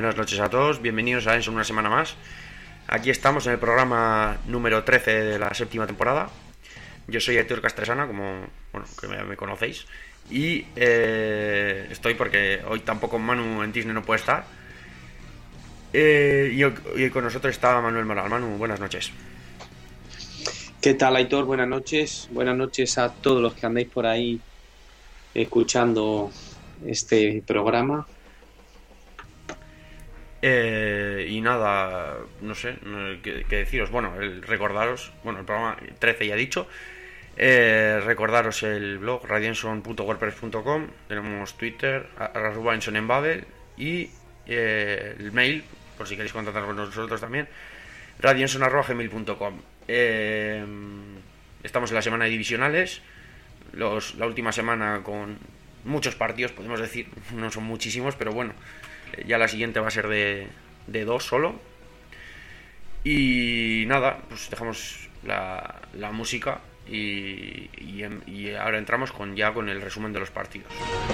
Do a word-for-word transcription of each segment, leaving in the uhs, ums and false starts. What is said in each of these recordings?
buenas noches a todos, bienvenidos a Enso una semana más. Aquí estamos en el programa número trece de la séptima temporada. Yo soy Aitor Castresana, como bueno, que me, me conocéis. Y eh, estoy porque hoy tampoco Manu en Disney no puede estar. Eh, y, hoy, y con nosotros está Manuel Moral. Manu, buenas noches. ¿Qué tal, Aitor? Buenas noches. Buenas noches a todos los que andáis por ahí escuchando este programa. Eh, y nada, no sé qué, qué deciros. Bueno, el, recordaros, bueno, el programa trece ya he dicho. Eh, recordaros el blog radianson punto wordpress punto com. Tenemos Twitter, arroba Enson en Babel. Y eh, el mail, por si queréis contactar con nosotros también, radianson arroba gmail punto com. Eh, estamos en la semana de divisionales. Los, la última semana con muchos partidos, podemos decir, no son muchísimos, pero bueno, ya la siguiente va a ser de, de dos solo. Y nada, pues dejamos la, la música y, y, y ahora entramos con ya con el resumen de los partidos.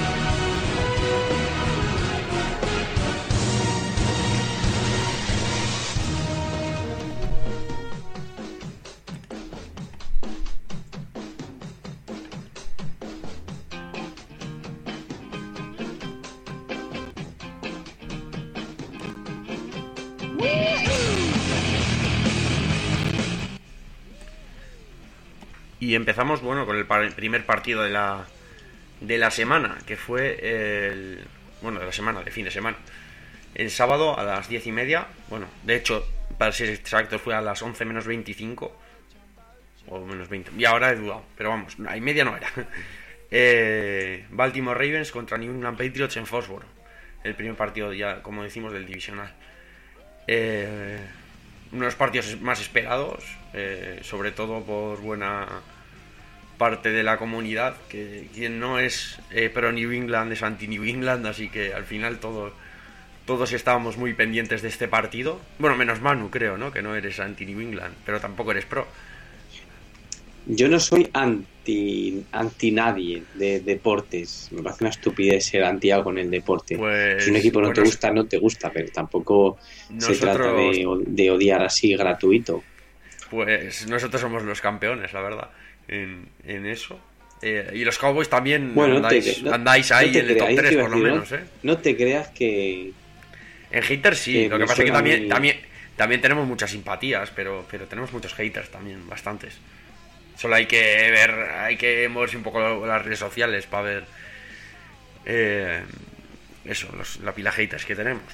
Y empezamos, bueno, con el par- primer partido de la de la semana, que fue el... Bueno, de la semana, de fin de semana. El sábado a las diez y media. Bueno, de hecho, para ser exactos, fue a las once menos veinticinco. O menos veinte. Y ahora he dudado, pero vamos, a y media no era. eh, Baltimore Ravens contra New England Patriots en Foxborough. El primer partido, ya, como decimos, del divisional. Eh... Uno de los partidos más esperados, eh, sobre todo por buena parte de la comunidad, que quien no es eh, pro New England es anti New England, así que al final todo, todos estábamos muy pendientes de este partido. Bueno, menos Manu, creo, ¿no? Que no eres anti New England, pero tampoco eres pro. Yo no soy anti anti nadie de deportes. Me parece una estupidez ser anti algo en el deporte. Pues, si un equipo no bueno, te gusta, no te gusta, pero tampoco nosotros... se trata de, de odiar así gratuito. Pues nosotros somos los campeones, la verdad, en, en eso. Eh, y los Cowboys también bueno, andáis, no te, andáis ahí no en el top tres, por lo decir, menos, ¿eh? No te creas que... En haters sí, que lo que pasa es que también, muy... también, también tenemos muchas simpatías, pero, pero tenemos muchos haters también, bastantes. Solo hay que ver, hay que moverse un poco las redes sociales para ver eh, eso, los, la pila de haters que tenemos.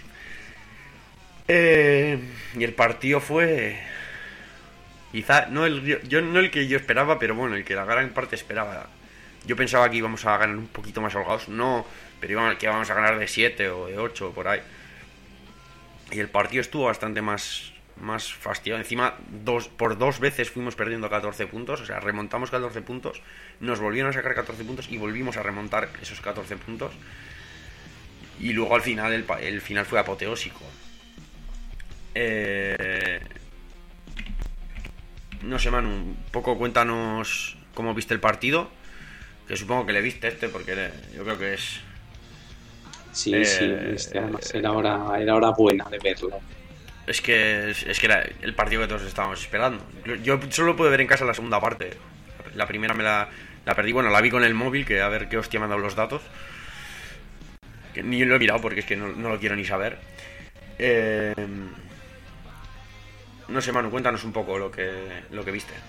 Eh, y el partido fue quizá no el yo no el que yo esperaba, pero bueno, el que la gran parte esperaba. Yo pensaba que íbamos a ganar un poquito más holgados, no, pero íbamos, que íbamos a ganar de siete o de ocho por ahí. Y el partido estuvo bastante más más fastidiado. Encima, dos, por dos veces fuimos perdiendo catorce puntos. O sea, remontamos catorce puntos, nos volvieron a sacar catorce puntos y volvimos a remontar esos catorce puntos. Y luego al final, el, el final fue apoteósico. Eh, no sé, Manu, un poco cuéntanos cómo viste el partido. Que supongo que le viste este, porque yo creo que es... Sí, eh, sí, este, además era hora, era hora buena de verlo. Es que, es que era el partido que todos estábamos esperando. Yo solo pude ver en casa la segunda parte. La primera me la, la perdí. Bueno, la vi con el móvil, que a ver qué hostia me han dado los datos. Que ni lo he mirado porque es que no, no lo quiero ni saber. Eh, no sé, Manu, cuéntanos un poco lo que, lo que viste.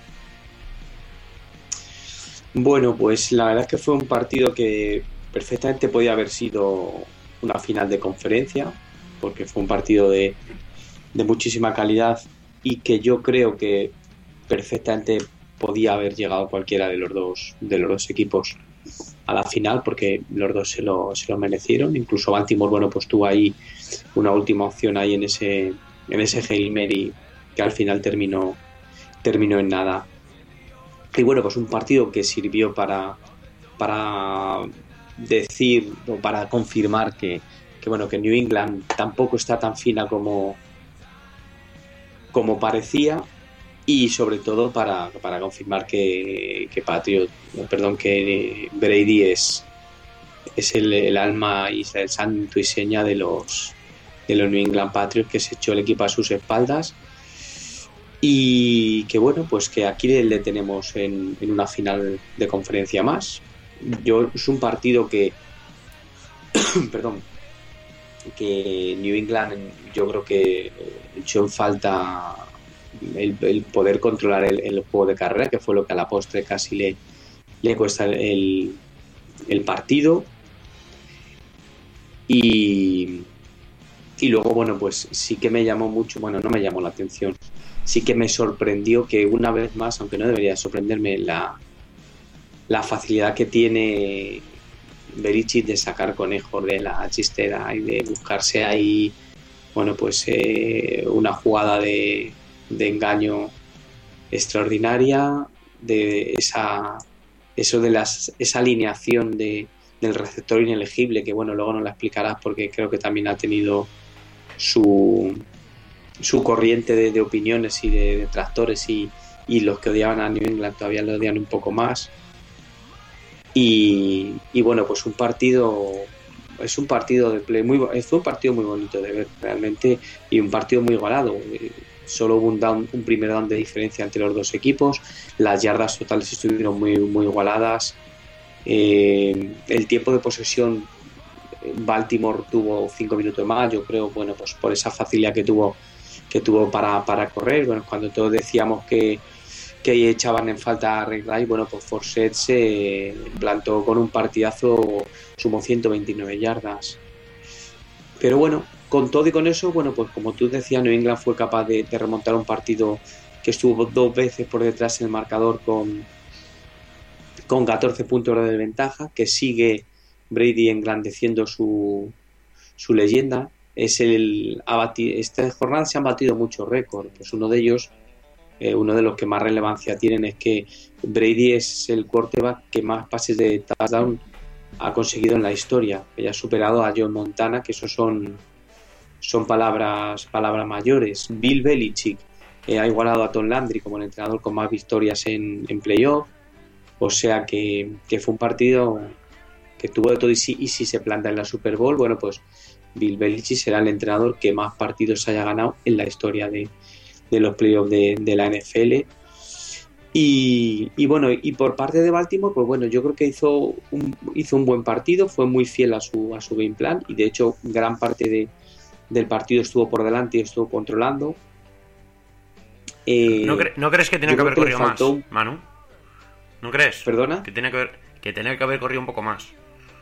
Bueno, pues la verdad es que fue un partido que perfectamente podía haber sido una final de conferencia, porque fue un partido de... de muchísima calidad y que yo creo que perfectamente podía haber llegado cualquiera de los dos de los dos equipos a la final, porque los dos se lo, se lo merecieron. Incluso Baltimore, bueno, pues tuvo ahí una última opción ahí en ese en ese Hail Mary que al final terminó terminó en nada. Y bueno, pues un partido que sirvió para para decir o para confirmar que, que bueno, que New England tampoco está tan fina como como parecía, y sobre todo para, para confirmar que, que Patriot, perdón, que Brady es, es el, el alma y el santo y seña de los de los New England Patriots, que se echó el equipo a sus espaldas. Y que bueno, pues que aquí le tenemos en, en una final de conferencia más. Yo es un partido que perdón que New England, yo creo que echó en falta el, el poder controlar el, el juego de carrera, que fue lo que a la postre casi le, le cuesta el, el partido. Y, y luego, bueno, pues sí que me llamó mucho, bueno, no me llamó la atención, sí que me sorprendió que una vez más, aunque no debería sorprenderme, la, la facilidad que tiene Belichick de sacar conejos de la chistera y de buscarse ahí, bueno, pues eh, una jugada de, de engaño extraordinaria, de esa eso de las esa alineación de, del receptor inelegible, que bueno, luego nos la explicarás porque creo que también ha tenido su su corriente de, de opiniones y de detractores, y, y los que odiaban a New England todavía lo odian un poco más. Y, y bueno, pues un partido es un partido de play muy fue un partido muy bonito de ver realmente, y un partido muy igualado. Solo hubo un down, un primer down de diferencia entre los dos equipos. Las yardas totales estuvieron muy muy igualadas. Eh, el tiempo de posesión, Baltimore tuvo cinco minutos más, yo creo, bueno, pues por esa facilidad que tuvo que tuvo para, para correr. Bueno, cuando todos decíamos que que echaban en falta a Ray Rice, bueno, pues Forsett se plantó con un partidazo, sumó ciento veintinueve yardas. Pero bueno, con todo y con eso, bueno, pues como tú decías, New England fue capaz de, de remontar un partido que estuvo dos veces por detrás en el marcador con, con catorce puntos de ventaja, que sigue Brady engrandeciendo su, su leyenda. Es el, esta jornada se han batido muchos récords, pues uno de ellos, Eh, uno de los que más relevancia tienen, es que Brady es el quarterback que más pases de touchdown ha conseguido en la historia, que ya ha superado a John Montana, que eso son son palabras palabras mayores. Bill Belichick eh, ha igualado a Tom Landry como el entrenador con más victorias en, en playoff, o sea que, que fue un partido que tuvo de todo. Y si, y si se planta en la Super Bowl, bueno, pues Bill Belichick será el entrenador que más partidos haya ganado en la historia de de los playoffs de, de la N F L. Y, y bueno, y por parte de Baltimore, pues bueno, yo creo que hizo un, hizo un buen partido, fue muy fiel a su, a su game plan, y de hecho gran parte de, del partido estuvo por delante y estuvo controlando. Eh, ¿No, cre- ¿No crees que tenía que haber que corrido más, un... Manu? ¿No crees? ¿Perdona? Que tenía que, haber, que tenía que haber corrido un poco más.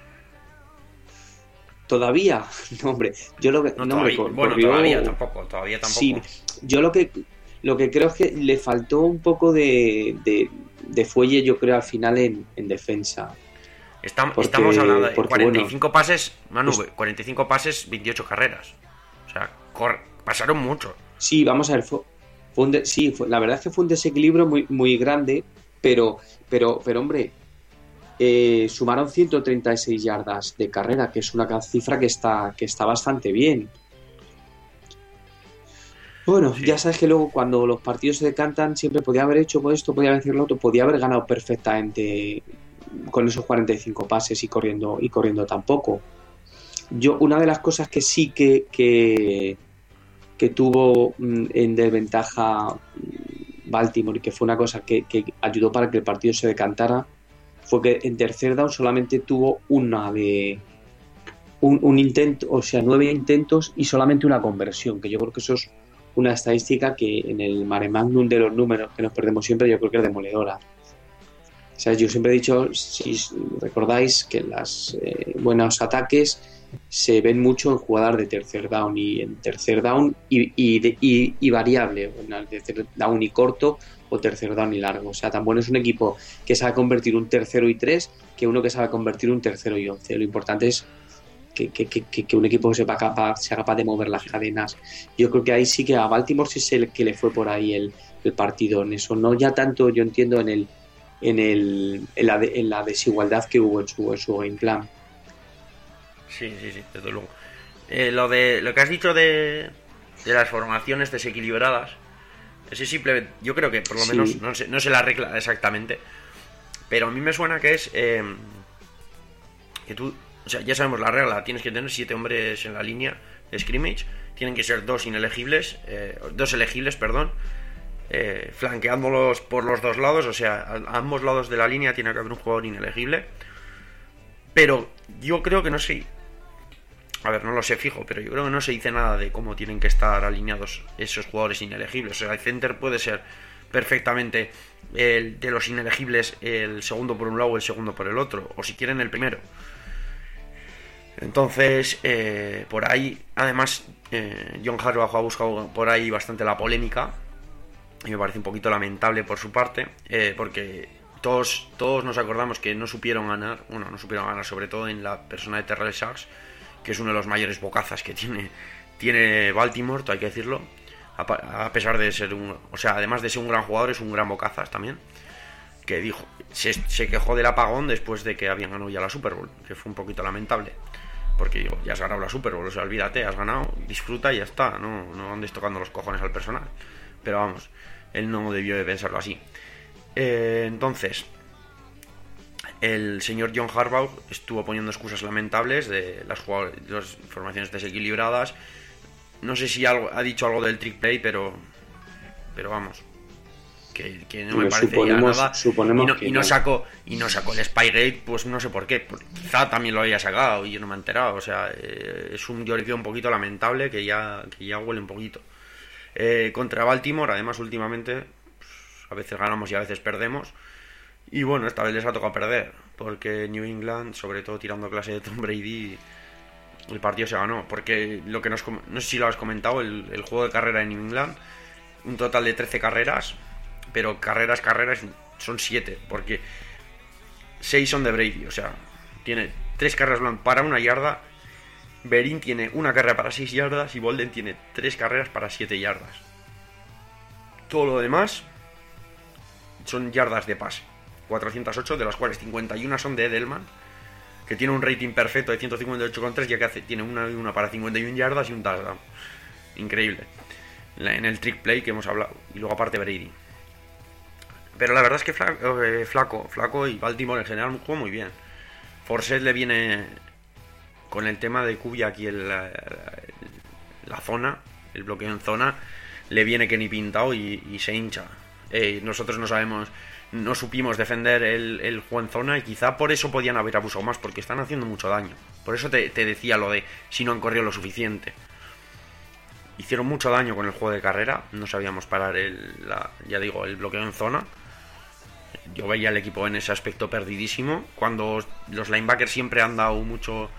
¿Todavía? No, hombre, yo lo que... No, no, todavía, hombre, bueno, corrió... todavía tampoco, todavía tampoco. Sí, yo lo que... Lo que creo es que le faltó un poco de, de, de fuelle, yo creo, al final en, en defensa. Estamos, porque, estamos hablando de porque, cuarenta y cinco bueno, pases, Manu, pues, cuarenta y cinco pases, veintiocho carreras. O sea, cor, pasaron mucho. Sí, vamos a ver, fue, fue un de, sí, fue, la verdad es que fue un desequilibrio muy, muy grande, pero, pero, pero hombre, eh, sumaron ciento treinta y seis yardas de carrera, que es una cifra que está, que está bastante bien. Bueno, sí. Ya sabes que luego cuando los partidos se decantan siempre podía haber hecho esto, podía haber hecho lo otro, podía haber ganado perfectamente con esos cuarenta y cinco pases y corriendo y corriendo tan poco. Yo, una de las cosas que sí que que, que tuvo en desventaja Baltimore, y que fue una cosa que, que ayudó para que el partido se decantara, fue que en tercer down solamente tuvo una de un, un intento, o sea, nueve intentos y solamente una conversión, que yo creo que eso es una estadística que en el mare magnum de los números que nos perdemos siempre, yo creo que es demoledora. O sea, yo siempre he dicho, si recordáis, que los eh, buenos ataques se ven mucho en jugadas de tercer down y en tercer down y, y, de, y, y variable, en tercer down y corto o tercer down y largo. O sea, tan bueno es un equipo que sabe convertir un tercero y tres que uno que sabe convertir un tercero y once. Lo importante es Que, que, que, que un equipo sepa capaz, sea capaz de mover las cadenas. Yo creo que ahí sí que a Baltimore sí es el que le fue por ahí el, el partido en eso, no ya tanto, yo entiendo, en el en el en la, de, en la desigualdad que hubo en su, en su game plan. Sí, sí, sí, desde luego. Eh, lo de lo que has dicho de, de las formaciones desequilibradas, ese simplemente, yo creo que por lo sí. menos no sé, no sé la regla exactamente, pero a mí me suena que es eh, que tú, o sea, ya sabemos la regla, tienes que tener siete hombres en la línea scrimmage, tienen que ser dos inelegibles, eh, dos elegibles, perdón, eh, flanqueándolos por los dos lados, o sea, a, a ambos lados de la línea tiene que haber un jugador inelegible. Pero yo creo que no sé, a ver, no lo sé fijo, pero yo creo que no se dice nada de cómo tienen que estar alineados esos jugadores inelegibles. O sea, el center puede ser perfectamente el de los inelegibles el segundo por un lado o el segundo por el otro, o si quieren el primero. Entonces, eh, por ahí, además, eh, John Harbaugh ha buscado por ahí bastante la polémica, y me parece un poquito lamentable por su parte, eh, porque todos, todos nos acordamos que no supieron ganar, bueno, no supieron ganar, sobre todo en la persona de Terrell Suggs, que es uno de los mayores bocazas que tiene, tiene Baltimore, hay que decirlo, a, a pesar de ser un, o sea, además de ser un gran jugador, es un gran bocazas también, que dijo, se, se quejó del apagón después de que habían ganado ya la Super Bowl, que fue un poquito lamentable. Porque digo, ya has ganado la Super Bowl, o sea, olvídate, has ganado, disfruta y ya está, no, no andes tocando los cojones al personal. Pero vamos, él no debió de pensarlo así. Eh, entonces, el señor John Harbaugh estuvo poniendo excusas lamentables de las, las formaciones desequilibradas. No sé si algo, ha dicho algo del trick play, pero, pero vamos, que, que no me parece ya nada. Y no, y no sacó y no sacó el Spygate, pues no sé por qué. Pues quizá también lo haya sacado y yo no me he enterado. O sea, eh, es un lloriqueo un poquito lamentable que ya, que ya huele un poquito. Eh, contra Baltimore, además, últimamente, pues, a veces ganamos y a veces perdemos. Y bueno, esta vez les ha tocado perder, porque New England, sobre todo tirando clase de Tom Brady, el partido se ganó. Porque lo que nos, no sé si lo has comentado, el, el juego de carrera de New England, un total de trece carreras. Pero carreras, carreras son siete, porque seis son de Brady, o sea, tiene tres carreras para una yarda, Berín tiene una carrera para seis yardas y Bolden tiene tres carreras para siete yardas. Todo lo demás son yardas de pase, cuatrocientos ocho, de las cuales cincuenta y uno son de Edelman, que tiene un rating perfecto de ciento cincuenta y ocho coma tres, ya que hace, tiene una, una para cincuenta y una yardas y un touchdown. Increíble. En el trick play que hemos hablado. Y luego aparte Brady. Pero la verdad es que Flaco, eh, Flaco, Flaco y Baltimore en general jugó muy bien. Forsett le viene con el tema de Kubi aquí en la, la, la zona, el bloqueo en zona, le viene que ni pintado y, y se hincha. Eh, nosotros no sabemos, no supimos defender el, el juego en zona y quizá por eso podían haber abusado más, porque están haciendo mucho daño. Por eso te, te decía lo de si no han corrido lo suficiente. Hicieron mucho daño con el juego de carrera, no sabíamos parar el, la, ya digo, el bloqueo en zona. Yo veía al equipo en ese aspecto perdidísimo. Cuando los linebackers siempre han dado mucho,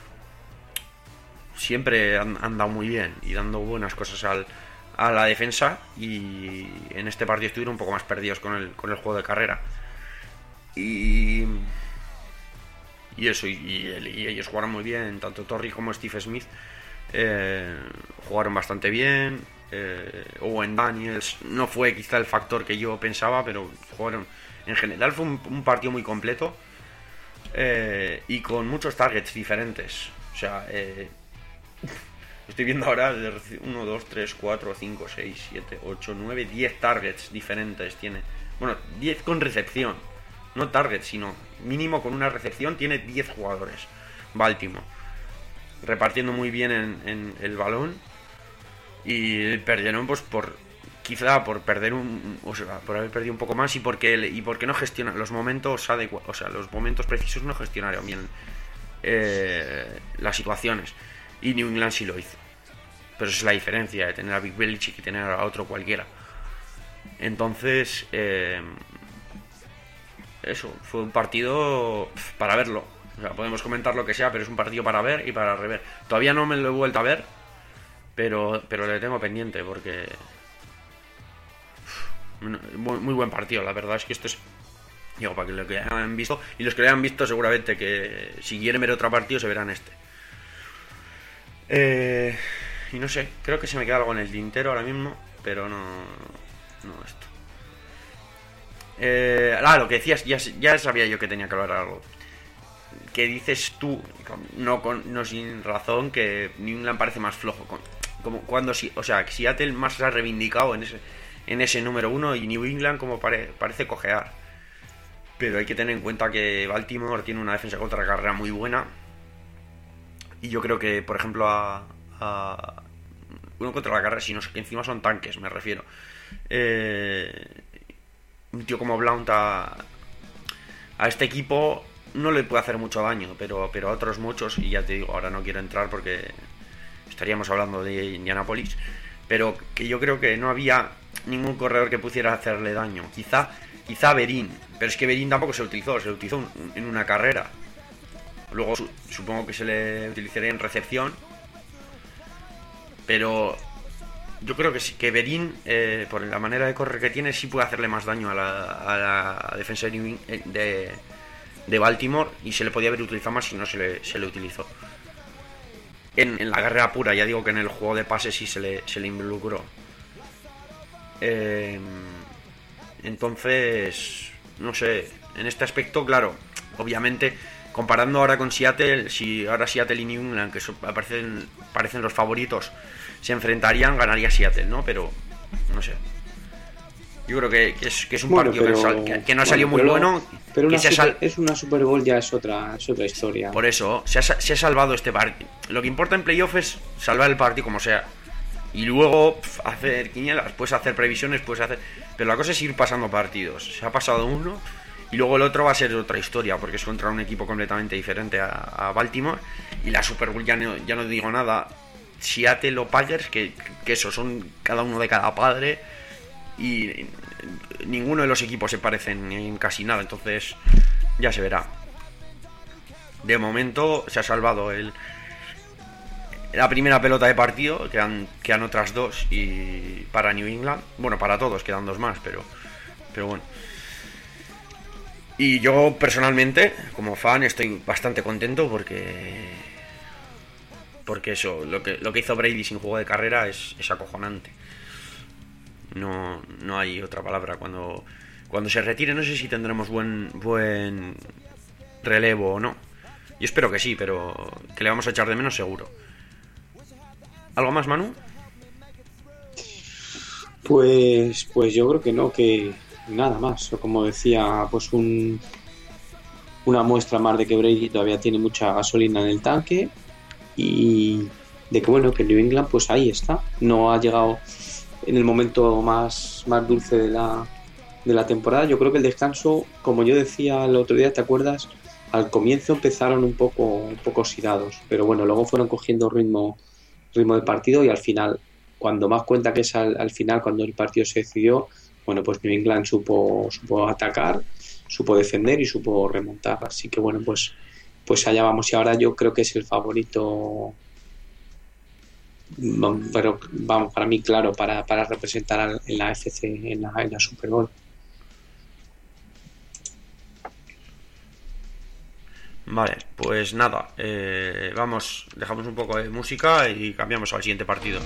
siempre han, han dado muy bien y dando buenas cosas al, a la defensa, y en este partido estuvieron un poco más perdidos con el, con el juego de carrera. Y, y eso, y, y, y ellos jugaron muy bien, tanto Torrey como Steve Smith eh, jugaron bastante bien. eh, Owen Daniels no fue quizá el factor que yo pensaba, pero jugaron. En general fue un, un partido muy completo eh, y con muchos targets diferentes. O sea, eh, estoy viendo ahora uno, dos, tres, cuatro, cinco, seis, siete, ocho, nueve, diez targets diferentes tiene. Bueno, diez con recepción, no targets, sino mínimo con una recepción tiene diez jugadores. Baltimore repartiendo muy bien en, en el balón, y perdieron pues por quizá por perder un, o sea, por haber perdido un poco más, y porque y porque no gestionan los momentos adecuados, o sea, los momentos precisos, no gestionaron bien eh, las situaciones, y New England sí lo hizo. Pero esa es la diferencia de tener a Big Belichick y tener a otro cualquiera. Entonces eh, eso fue un partido para verlo. O sea, podemos comentar lo que sea, pero es un partido para ver y para rever. Todavía no me lo he vuelto a ver, pero pero le tengo pendiente, porque muy, muy buen partido. La verdad es que esto es, digo, para que lo que hayan visto, y los que lo hayan visto seguramente que si quieren ver otro partido se verán este. Eh, y no sé, creo que se me queda algo en el tintero ahora mismo, pero no, no esto. Eh, ah, lo que decías, ya, ya sabía yo que tenía que hablar algo. Que dices tú, no, con, no sin razón, que New England parece más flojo. Con, como cuando sí, o sea, que Seattle más se ha reivindicado en ese, en ese número uno, y New England como pare, parece cojear. Pero hay que tener en cuenta que Baltimore tiene una defensa contra carrera muy buena. Y yo creo que, por ejemplo, a, a uno contra la carrera, sino que encima son tanques, me refiero. Eh, un tío como Blount a, a este equipo no le puede hacer mucho daño, pero, pero a otros muchos, y ya te digo, ahora no quiero entrar porque estaríamos hablando de Indianapolis, pero que yo creo que no había ningún corredor que pudiera hacerle daño. Quizá, quizá Berín, pero es que Berín tampoco se utilizó, se utilizó en una carrera. Luego su, supongo que se le utilizaría en recepción, pero yo creo que sí, que Berín, eh, por la manera de correr que tiene, sí puede hacerle más daño a la, a la defensa de, de, de Baltimore, y se le podía haber utilizado más si no se le, se le utilizó. En, en la carrera pura, ya digo que en el juego de pases sí se le, se le involucró. Eh, entonces, no sé, en este aspecto, claro, obviamente, comparando ahora con Seattle, si ahora Seattle y New England, que son, parecen, parecen los favoritos, se enfrentarían, ganaría Seattle, ¿no? Pero, no sé. Yo creo que, que, es, que es un bueno, partido pero, que, sal, que, que no ha bueno, salido muy pero, bueno. Pero una que se super, sal... es una Super Bowl, ya es otra, es otra historia. Por eso, se ha, se ha salvado este partido. Lo que importa en playoff es salvar el partido como sea. Y luego pf, hacer quinielas, puedes hacer previsiones, puedes hacer... Pero la cosa es ir pasando partidos. Se ha pasado uno y luego el otro va a ser otra historia, porque es contra un equipo completamente diferente a, a Baltimore. Y la Super Bowl ya no, ya no digo nada. Seattle o Packers, que, que eso, son cada uno de cada padre. Y ninguno de los equipos se parecen en casi nada, entonces ya se verá. De momento se ha salvado el la primera pelota de partido, quedan, quedan otras dos y para New England, bueno, para todos quedan dos más, pero pero bueno. Y yo personalmente, como fan, estoy bastante contento porque porque eso, lo que lo que hizo Brady sin juego de carrera es, es acojonante. No, no hay otra palabra. Cuando, cuando se retire, no sé si tendremos buen, buen relevo o no. Yo espero que sí, pero que le vamos a echar de menos seguro. ¿Algo más, Manu? Pues, pues yo creo que no, que nada más. O como decía, pues un, una muestra más de que Brady todavía tiene mucha gasolina en el tanque y de que bueno, que New England pues ahí está. No ha llegado en el momento más, más dulce de la, de la temporada. Yo creo que el descanso, como yo decía el otro día, ¿te acuerdas? Al comienzo empezaron un poco, un poco oxidados, pero bueno, luego fueron cogiendo ritmo, ritmo de partido y al final, cuando más cuenta que es al, al final, cuando el partido se decidió, bueno, pues New England supo, supo atacar, supo defender y supo remontar. Así que bueno, pues, pues allá vamos. Y ahora yo creo que es el favorito, pero vamos, para mí claro, para, para representar en la F C, en la, en la Super Bowl. Vale, pues nada, eh, vamos, dejamos un poco de música y cambiamos al siguiente partido.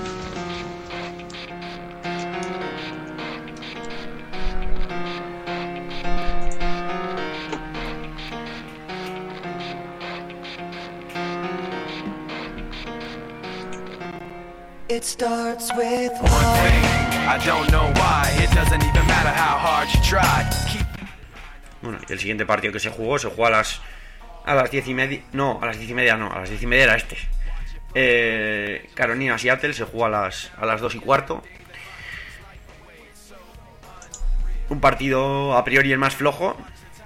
It starts with one thing. I don't know why. It doesn't even matter how hard you try. Keep... Bueno, y el siguiente partido que se jugó se jugó a las a las diez y media. No, a las diez y media no, a las diez y media era este. Eh, Carolina Seattle se jugó a las a las dos y cuarto. Un partido a priori el más flojo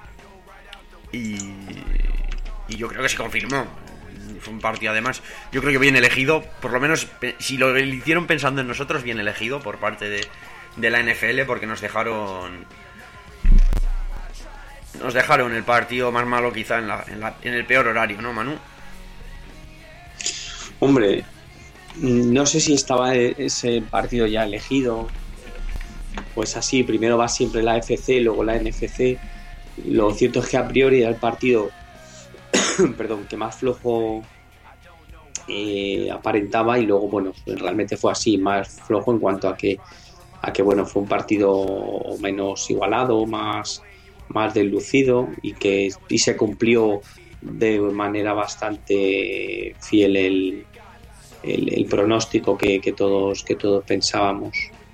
y y yo creo que se confirmó. Fue un partido además, yo creo que bien elegido, por lo menos si lo hicieron pensando en nosotros, bien elegido por parte de, de la N F L, porque nos dejaron nos dejaron el partido más malo quizá en, la, en, la, en el peor horario, ¿no, Manu? Hombre, no sé si estaba ese partido ya elegido, pues así, primero va siempre la A F C, luego la N F C. Lo cierto es que a priori era el partido perdón, que más flojo eh, aparentaba y luego, bueno, realmente fue así, más flojo en cuanto a que, a que bueno, fue un partido menos igualado, más, más deslucido y que y se cumplió de manera bastante fiel el, el, el pronóstico que, que, todos, que todos pensábamos.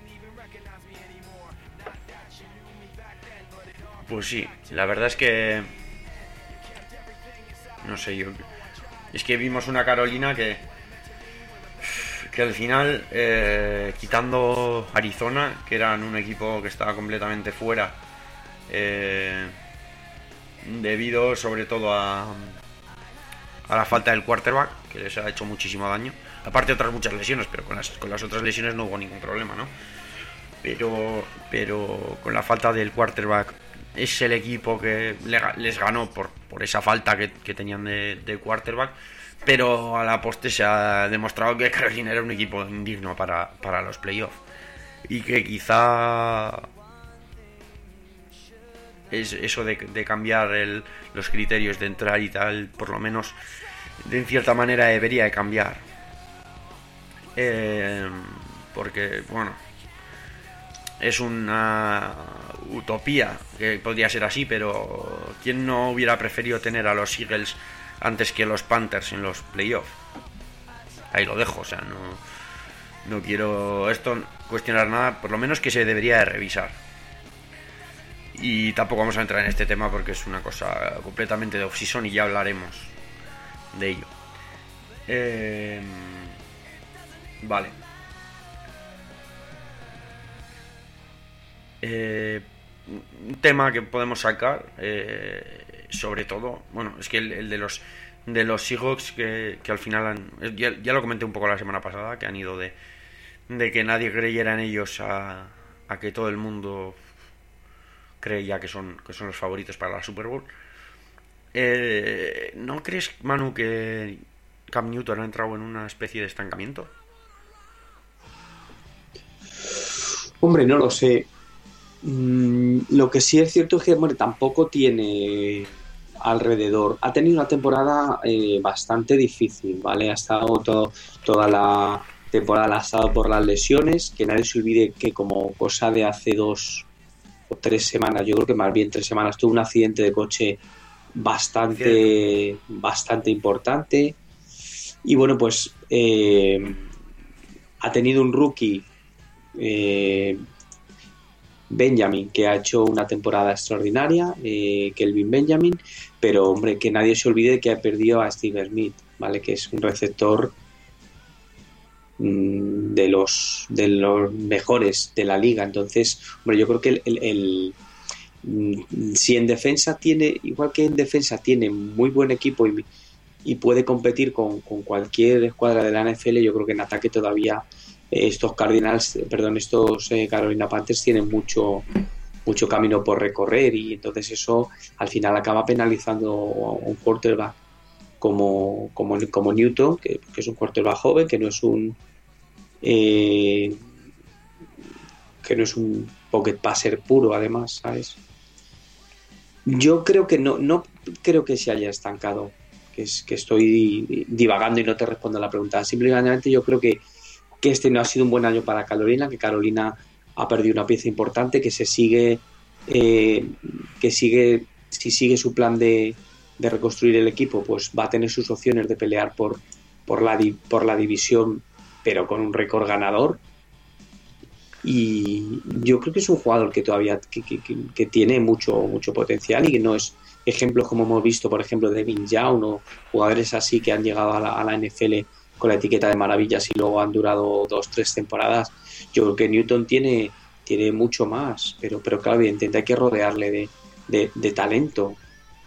Pues sí, la verdad es que no sé, yo es que vimos una Carolina que que al final, eh, quitando Arizona, que eran un equipo que estaba completamente fuera, eh, debido sobre todo a, a la falta del quarterback, que les ha hecho muchísimo daño, aparte de otras muchas lesiones, pero con las, con las otras lesiones no hubo ningún problema, ¿no? Pero, pero con la falta del quarterback es el equipo que le, les ganó por, por esa falta que, que tenían de, de quarterback. Pero a la poste se ha demostrado que Carolina era un equipo indigno para, para los playoffs. Y que quizá es eso de, de cambiar el, los criterios de entrar y tal, por lo menos de en cierta manera debería de cambiar. Eh, porque, bueno, es una utopía que podría ser así, pero ¿quién no hubiera preferido tener a los Eagles antes que los Panthers en los playoffs? Ahí lo dejo, o sea, no, no quiero esto cuestionar nada, por lo menos que se debería de revisar. Y tampoco vamos a entrar en este tema porque es una cosa completamente de off-season y ya hablaremos de ello. Eh, vale. Eh, un tema que podemos sacar, eh, sobre todo, bueno, es que el, el de los de los Seahawks que, que al final han, ya, ya lo comenté un poco la semana pasada, que han ido de, de que nadie creyera en ellos a, a que todo el mundo creía que son, que son los favoritos para la Super Bowl. Eh, ¿No crees, Manu, que Cam Newton ha entrado en una especie de estancamiento? Hombre, no lo sé. Mm, lo que sí es cierto es que, hombre, tampoco tiene alrededor. Ha tenido una temporada eh, bastante difícil, ¿vale? Ha estado todo, toda la temporada lastrado por las lesiones, que nadie se olvide que como cosa de hace dos o tres semanas, yo creo que más bien tres semanas, tuvo un accidente de coche bastante, bastante importante. Y bueno, pues eh, ha tenido un rookie, eh, Benjamin, que ha hecho una temporada extraordinaria, eh, Kelvin Benjamin, pero hombre, que nadie se olvide que ha perdido a Steve Smith, ¿vale? Que es un receptor mmm, de los de los mejores de la liga. Entonces, hombre, yo creo que el, el, el mmm, si en defensa tiene, igual que en defensa tiene muy buen equipo y, y puede competir con, con cualquier escuadra de la N F L, yo creo que en ataque todavía estos Cardinals, perdón, estos eh, Carolina Panthers tienen mucho mucho camino por recorrer, y entonces eso al final acaba penalizando a un quarterback como como, como Newton, que, que es un quarterback joven, que no es un eh, que no es un pocket passer puro, además, ¿sabes? Yo creo que no no creo que se haya estancado, que es que estoy divagando y no te respondo a la pregunta. Simplemente yo creo que que este no ha sido un buen año para Carolina, que Carolina ha perdido una pieza importante, que se sigue, eh, que sigue, si sigue su plan de, de reconstruir el equipo, pues va a tener sus opciones de pelear por, por, la, por la división, pero con un récord ganador. Y yo creo que es un jugador que todavía que, que, que tiene mucho, mucho potencial, y que no es ejemplos como hemos visto, por ejemplo, de Devin Young o jugadores así que han llegado a la, a la N F L con la etiqueta de maravillas y luego han durado dos, tres temporadas. Yo creo que Newton tiene, tiene mucho más, pero, pero claro, evidentemente hay que rodearle de, de, de talento.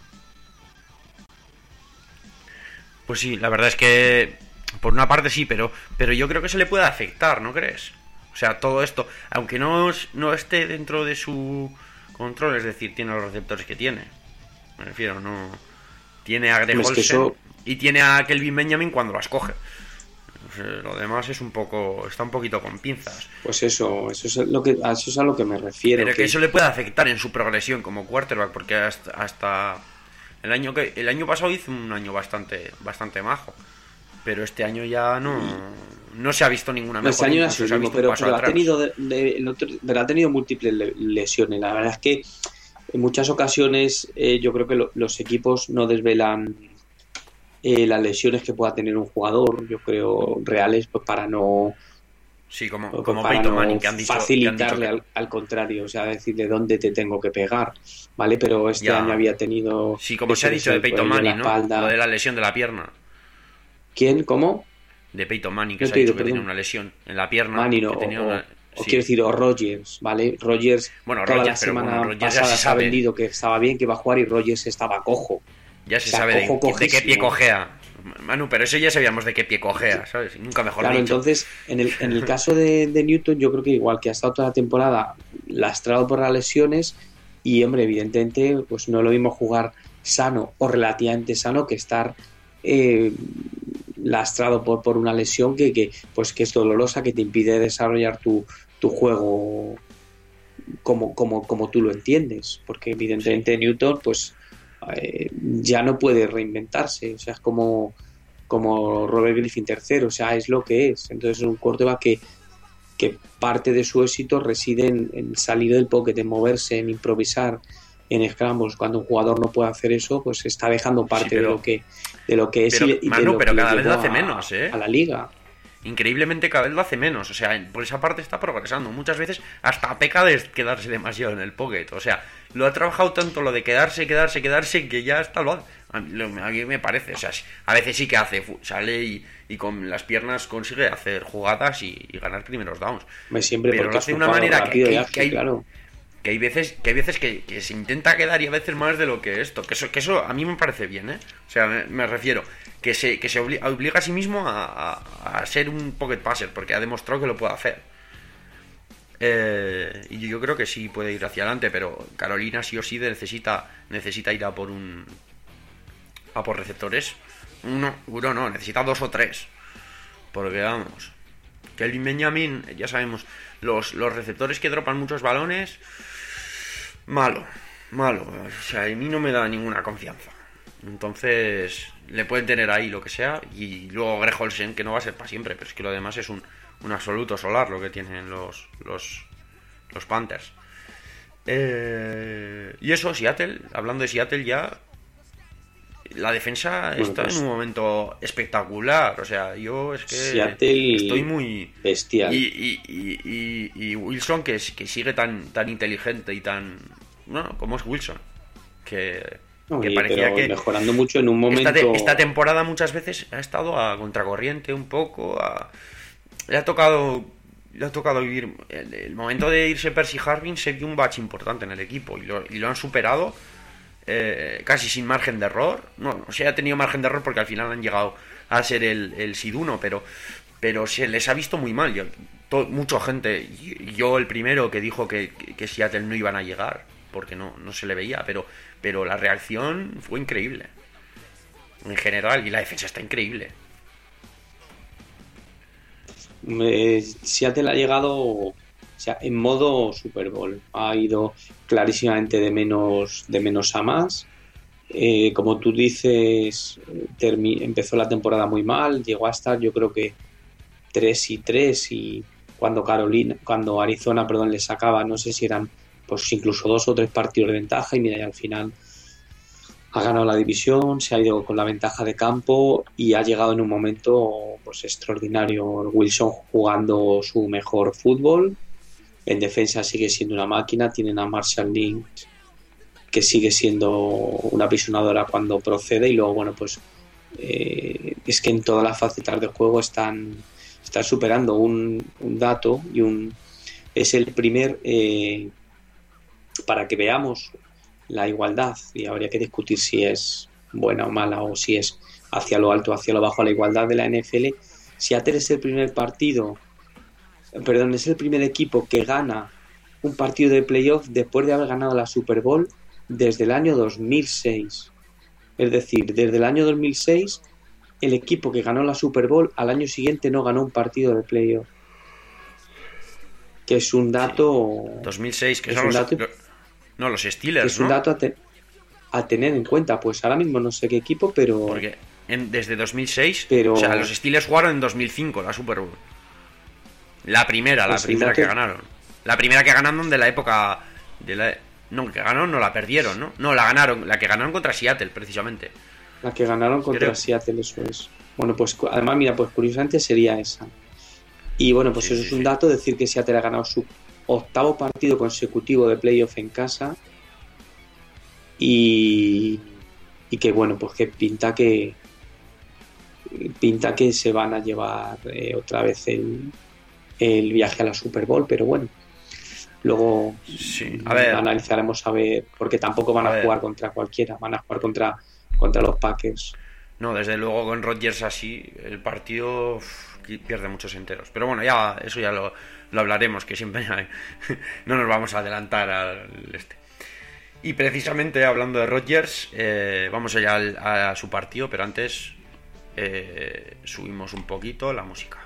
Pues sí, la verdad es que por una parte sí, pero, pero yo creo que se le puede afectar, ¿no crees? O sea, todo esto, aunque no, no esté dentro de su control, es decir, tiene los receptores que tiene. Me refiero, no... Tiene a Greg Olsen eso... y tiene a Kelvin Benjamin cuando las coge. Lo demás es un poco, está un poquito con pinzas. Pues eso, eso es lo que, a eso es a lo que me refiero. Pero que, que eso le puede afectar en su progresión como quarterback, porque hasta, hasta el año que el año pasado hizo un año bastante, bastante majo, pero este año ya no, no se ha visto ninguna mejora. Este año ha sido mismo, pero, pero ha tenido, de, de, pero ha tenido múltiples lesiones. La verdad es que en muchas ocasiones eh, yo creo que lo, los equipos no desvelan Eh, las lesiones que pueda tener un jugador, yo creo, reales, pues para no sí, como, pues como para Peyton no Manning, que han dicho, facilitarle que han dicho que... al, al contrario, o sea, decirle dónde te tengo que pegar, ¿vale? Pero este ya. año había tenido... Sí, como se ha dicho de Peyton Manning, ¿no? Espalda. Lo de la lesión de la pierna. ¿Quién? ¿Cómo? de Peyton Manning, que No se te ha he dicho oído, que perdón. tenía una lesión en la pierna. Manning o, que tenía o- una... o sí. quiero decir, o Rodgers, ¿vale? Rodgers Bueno, toda Rodgers, la pero semana bueno, Rodgers ya pasada se se ha sabe. vendido que estaba bien, que iba a jugar y Rodgers estaba cojo. Ya se O sea, sabe de, cojo, de qué pie cojísimo. cojea. Manu, pero eso ya sabíamos de qué pie cojea, ¿sabes? Y nunca mejor Claro, dicho. entonces, en el, en el caso de, de Newton, yo creo que igual que ha estado toda la temporada lastrado por las lesiones, y hombre, evidentemente, pues no es lo mismo jugar sano o relativamente sano que estar eh, lastrado por, por una lesión que, que, pues, que es dolorosa, que te impide desarrollar tu, tu juego como, como, como tú lo entiendes, porque evidentemente sí. Newton, pues eh, ya no puede reinventarse, o sea, es como como Robert Griffin tercero, o sea, es lo que es. Entonces es un quarterback que, que parte de su éxito reside en, en salir del pocket, en moverse, en improvisar, en scrambles. Cuando un jugador no puede hacer eso, pues está dejando parte sí, pero, de lo que de lo que es pero, y, y Manu, de lo pero que cada vez lo hace a, menos, ¿eh? a la liga. Increíblemente cada vez lo hace menos, o sea, por esa parte está progresando. Muchas veces hasta peca de quedarse demasiado en el pocket, o sea, lo ha trabajado tanto lo de quedarse, quedarse, quedarse, que ya está lo hace. A mí me parece, o sea, a veces sí que hace, sale y, y con las piernas consigue hacer jugadas y, y ganar primeros downs. Me siempre pero lo hace de una manera que, que, ágil, que hay, claro. que hay veces, que hay veces que, que se intenta quedar y a veces más de lo que esto, que eso, que eso a mí me parece bien, ¿eh? O sea, me, me refiero que se, que se obliga, obliga a sí mismo a, a, a ser un pocket passer, porque ha demostrado que lo puede hacer. Eh, y yo creo que sí puede ir hacia adelante, pero Carolina sí o sí necesita, necesita ir a por un a por receptores. Uno, uno no, necesita dos o tres. Porque vamos, Kelvin Benjamin, ya sabemos, los, los receptores que dropan muchos balones, malo, malo. O sea, a mí no me da ninguna confianza. Entonces, le pueden tener ahí lo que sea. Y luego Greg Olsen, que no va a ser para siempre, pero es que lo demás es un, un absoluto solar lo que tienen los, los, los Panthers. Eh, y eso, Seattle, hablando de Seattle ya, la defensa bueno, está pues, en un momento espectacular. O sea, yo es que Seattle estoy muy bestial. Y, y, y, y, y Wilson, que, que sigue tan, tan inteligente y tan... Bueno, como es Wilson, que... No, que oye, parecía que mejorando mucho en un momento. Esta, te, esta temporada muchas veces ha estado a contracorriente un poco. A, le ha tocado le ha tocado vivir el, el momento de irse Percy Harvin, se vio un bache importante en el equipo y lo, y lo han superado eh, casi sin margen de error. No, o sea, ha tenido margen de error porque al final han llegado a ser el, el seed uno, pero pero se les ha visto muy mal. Yo, to, mucha gente, yo el primero que dijo que, que, que Seattle no iban a llegar porque no, no se le veía, pero pero la reacción fue increíble en general y la defensa está increíble. eh, Seattle ha llegado, o sea, en modo Super Bowl, ha ido clarísimamente de menos de menos a más. Eh, como tú dices, termi- empezó la temporada muy mal, llegó a estar yo creo que tres y tres y cuando Carolina cuando Arizona perdón le sacaba, no sé si eran pues incluso dos o tres partidos de ventaja, y mira, y al final ha ganado la división, se ha ido con la ventaja de campo y ha llegado en un momento pues extraordinario. Wilson jugando su mejor fútbol, en defensa sigue siendo una máquina, tienen a Marshall Lynch que sigue siendo una pisonadora cuando procede, y luego bueno pues eh, es que en todas las facetas del juego están, están superando un, un dato y un es el primer eh, para que veamos la igualdad, y habría que discutir si es buena o mala o si es hacia lo alto o hacia lo bajo, la igualdad de la N F L. Seattle es el primer partido, perdón, es el primer equipo que gana un partido de playoff después de haber ganado la Super Bowl desde el año dos mil seis. Es decir, desde el año dos mil seis el equipo que ganó la Super Bowl al año siguiente no ganó un partido de playoff. Que es un dato... Sí. dos mil seis, que es son un los... dato, No, los Steelers, que es un ¿no? dato a, te, a tener en cuenta. Pues ahora mismo no sé qué equipo, pero... Porque en, desde dos mil seis, pero... o sea, los Steelers jugaron en dos mil cinco la Super Bowl. La primera, pues la primera dato... que ganaron. La primera que ganaron de la época... de la No, que ganaron no la perdieron, ¿no? No, la ganaron, la que ganaron contra Seattle, precisamente. La que ganaron contra Creo... Seattle, eso es. Bueno, pues además, mira, pues curiosamente sería esa. Y bueno, pues sí, eso sí, es un sí. dato, decir que Seattle ha ganado su octavo partido consecutivo de playoff en casa, y, y que bueno, pues que pinta que pinta que se van a llevar eh, otra vez el, el viaje a la Super Bowl, pero bueno, luego sí, a ver, analizaremos a ver, porque tampoco van a, a jugar contra cualquiera, van a jugar contra, contra los Packers. No, desde luego con Rodgers así, el partido uf, pierde muchos enteros. Pero bueno, ya eso ya lo, lo hablaremos, que siempre hay, no nos vamos a adelantar al este. Y precisamente hablando de Rodgers, eh, vamos allá al, a su partido, pero antes eh, subimos un poquito la música.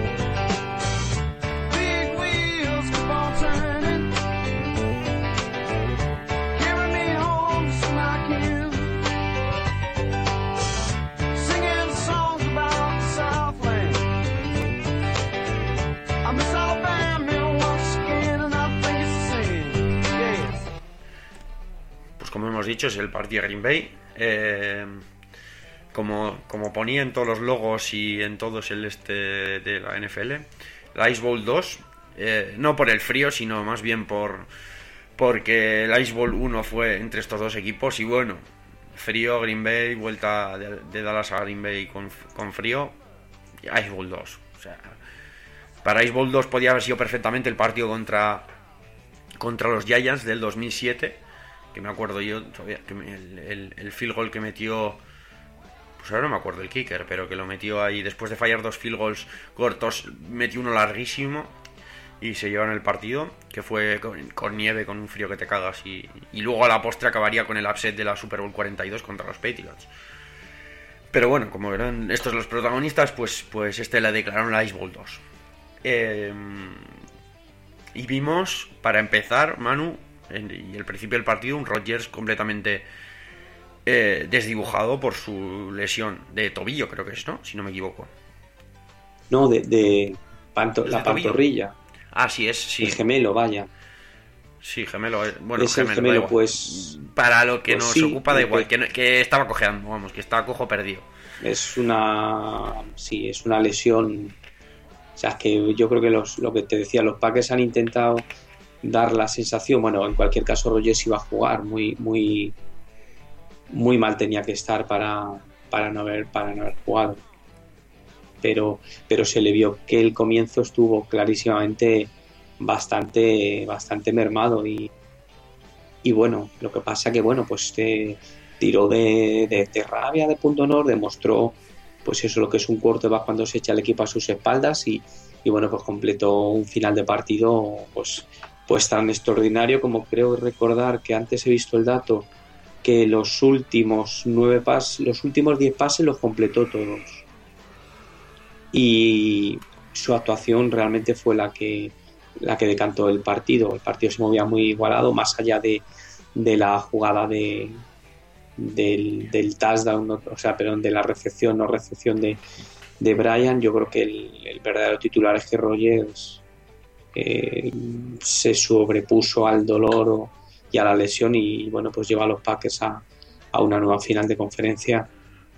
Como hemos dicho, es el partido de Green Bay. Eh, como, como ponía en todos los logos y en todos el este de la N F L, la Ice Bowl dos, eh, no por el frío, sino más bien por porque el Ice Bowl uno fue entre estos dos equipos. Y bueno, frío, Green Bay, vuelta de, de Dallas a Green Bay con, con frío, Ice Bowl dos. O sea, para Ice Bowl dos podía haber sido perfectamente el partido contra, contra los Giants del dos mil siete. Que me acuerdo yo todavía, que el, el, el field goal que metió, pues ahora no me acuerdo el kicker, pero que lo metió ahí después de fallar dos field goals cortos, metió uno larguísimo y se llevaron el partido, que fue con, con nieve, con un frío que te cagas, y, y luego a la postre acabaría con el upset de la Super Bowl cuarenta y dos contra los Patriots. Pero bueno, como eran estos los protagonistas, pues, pues este le declararon la Ice Bowl dos. Eh, y vimos, para empezar, Manu, y el principio del partido, un Rodgers completamente eh, desdibujado por su lesión de tobillo, creo que es, ¿no? Si no me equivoco. No, de, de panto, la de pantorrilla. Ah, sí, es, sí. El gemelo, vaya. Sí, gemelo, bueno, es gemelo, el gemelo, pues... Para lo que pues nos sí, ocupa da igual, que, que estaba cojeando, vamos, que estaba cojo perdido. Es una... sí, es una lesión... O sea, es que yo creo que los, lo que te decía, los Packers han intentado dar la sensación, bueno, en cualquier caso Rodgers iba a jugar, muy muy muy mal tenía que estar para, para no haber para no haber jugado, pero pero se le vio que el comienzo estuvo clarísimamente bastante bastante mermado y y bueno, lo que pasa que bueno, pues te tiró de, de, de rabia, de punto honor, demostró pues eso, lo que es un quarterback cuando se echa el equipo a sus espaldas y, y bueno, pues completó un final de partido pues pues tan extraordinario como creo recordar que antes he visto el dato que los últimos nueve pases, los últimos diez pases los completó todos. Y su actuación realmente fue la que la que decantó el partido. El partido se movía muy igualado, más allá de, de la jugada de del, del touchdown, o sea, perdón, de la recepción, no recepción de, de Brian. Yo creo que el, el verdadero titular es que Rodgers Eh, se sobrepuso al dolor y a la lesión y bueno, pues lleva a los Packers a, a una nueva final de conferencia.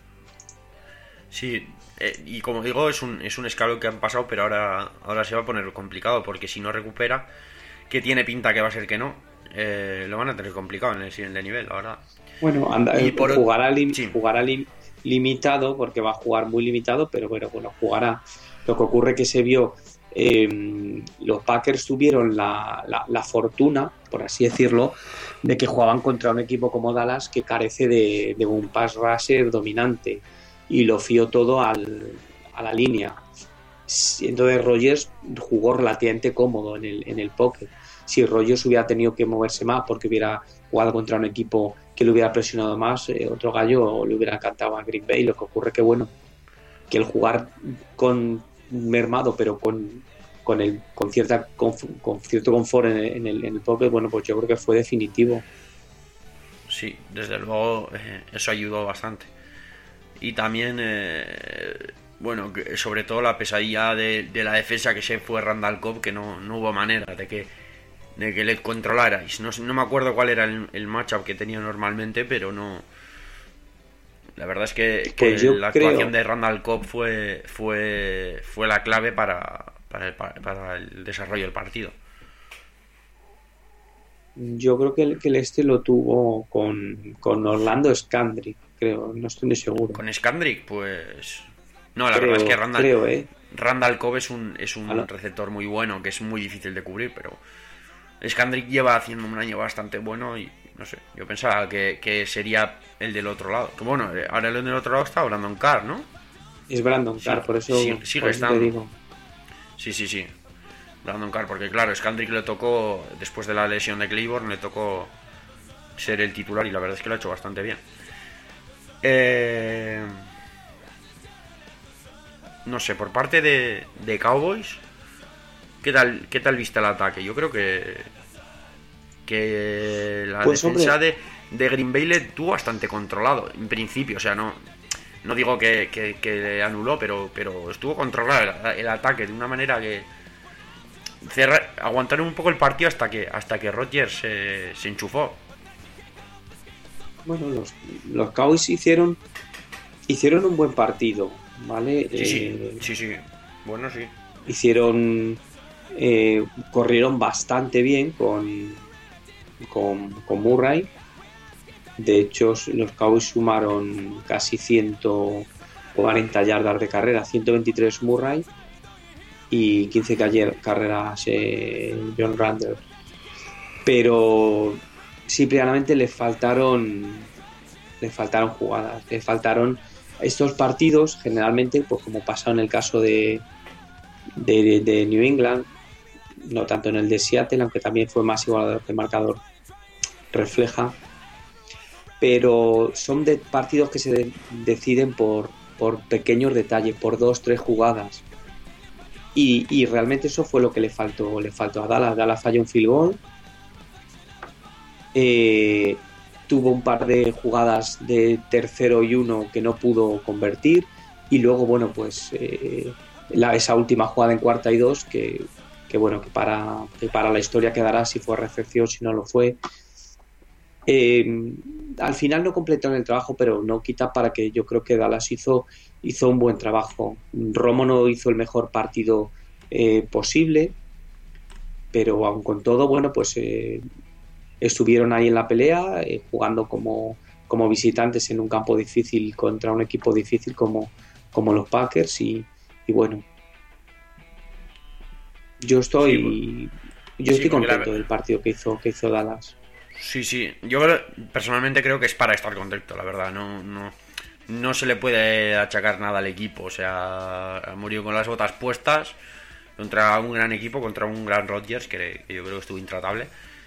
Sí, eh, y como digo, es un, es un escalón que han pasado, pero ahora, ahora se va a poner complicado, porque si no recupera, que tiene pinta que va a ser que no, eh, lo van a tener complicado en el siguiente nivel. Ahora, bueno, anda, y por... jugará, lim, sí. jugará lim, limitado, porque va a jugar muy limitado, pero bueno, bueno, jugará. Lo que ocurre que se vio Eh, los Packers tuvieron la, la, la fortuna, por así decirlo, de que jugaban contra un equipo como Dallas que carece de, de un pass rusher dominante y lo fió todo al, a la línea. Entonces Rodgers jugó relativamente cómodo en el, en el pocket. Si Rodgers hubiera tenido que moverse más porque hubiera jugado contra un equipo que le hubiera presionado más, eh, otro gallo le hubiera cantado a Green Bay. Lo que ocurre que bueno, que el jugar con mermado pero con con el con cierta con, con cierto confort en el, en el en el pocket, bueno, pues yo creo que fue definitivo. Sí, desde luego eh, eso ayudó bastante. Y también eh, bueno, sobre todo la pesadilla de, de la defensa que se fue Randall Cobb, que no, no hubo manera de que de que le controlarais. No, no me acuerdo cuál era el, el matchup que tenía normalmente, pero no. La verdad es que, que pues la actuación creo... de Randall Cobb fue fue fue la clave para para el, para el desarrollo del partido. Yo creo que el, que el este lo tuvo con, con Orlando Scandrick, creo, no estoy muy seguro. Con Scandrick, pues No, la creo, verdad es que Randall, creo, ¿eh? Randall Cobb es un, es un ¿Aló? receptor muy bueno, que es muy difícil de cubrir, pero Scandrick lleva haciendo un año bastante bueno y no sé, yo pensaba que, que sería el del otro lado. Que bueno, ahora el del otro lado está Brandon Carr, ¿no? Es Brandon Sí, Carr, por eso, sí, sigue por eso te estando. digo. Sí, sí, sí. Brandon Carr, porque claro, Scandrick le tocó, después de la lesión de Claiborne, le tocó ser el titular y la verdad es que lo ha hecho bastante bien. Eh... No sé, por parte de, de Cowboys, ¿qué tal, qué tal viste el ataque? Yo creo que que la Pues, defensa hombre, de, de Green Bay le tuvo bastante controlado, en principio, o sea, no no digo que, que, que le anuló, pero, pero estuvo controlado el, el ataque de una manera que cerrar, aguantaron un poco el partido hasta que hasta que Rodgers se, se enchufó. bueno, los, los Cowboys hicieron hicieron un buen partido, ¿vale? Sí, Eh, sí, sí, sí. Bueno, sí. hicieron eh, corrieron bastante bien con, con, con Murray. De hecho, los Cowboys sumaron casi ciento cuarenta yardas de carrera, ciento veintitrés Murray y quince carreras eh, John Randall. Pero sí, plenamente le faltaron le faltaron jugadas, le faltaron estos partidos generalmente, pues como pasó en el caso de, de, de New England, no tanto en el de Seattle, aunque también fue más igualado que el marcador refleja, pero son de partidos que se de, deciden por, por pequeños detalles, por dos, tres jugadas, y, y realmente eso fue lo que le faltó le faltó a Dallas. Dallas falló un field goal, eh, tuvo un par de jugadas de tercero y uno que no pudo convertir, y luego bueno pues eh, la, esa última jugada en cuarta y dos que, que bueno que para, que para la historia quedará si fue recepción, si no lo fue. Eh, al final no completó en el trabajo, pero no quita para que yo creo que Dallas hizo, hizo un buen trabajo. Romo no hizo el mejor partido eh, posible, pero aun con todo, bueno, pues eh, estuvieron ahí en la pelea, eh, jugando como, como visitantes en un campo difícil contra un equipo difícil como, como los Packers, y, y bueno, yo estoy sí, yo sí, estoy contento la... del partido que hizo, que hizo Dallas. Sí, sí, yo creo, personalmente creo que es para estar contento, la verdad, no, no, no se le puede achacar nada al equipo, o sea, ha murido con las botas puestas contra un gran equipo, contra un gran Rodgers, que, que yo creo que estuvo intratable,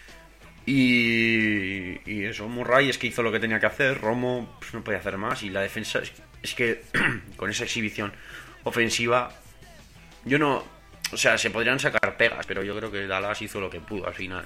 y, y eso, Murray es que hizo lo que tenía que hacer, Romo pues, no podía hacer más, y la defensa es, es que con esa exhibición ofensiva, yo no, o sea, se podrían sacar pegas, pero yo creo que Dallas hizo lo que pudo al final.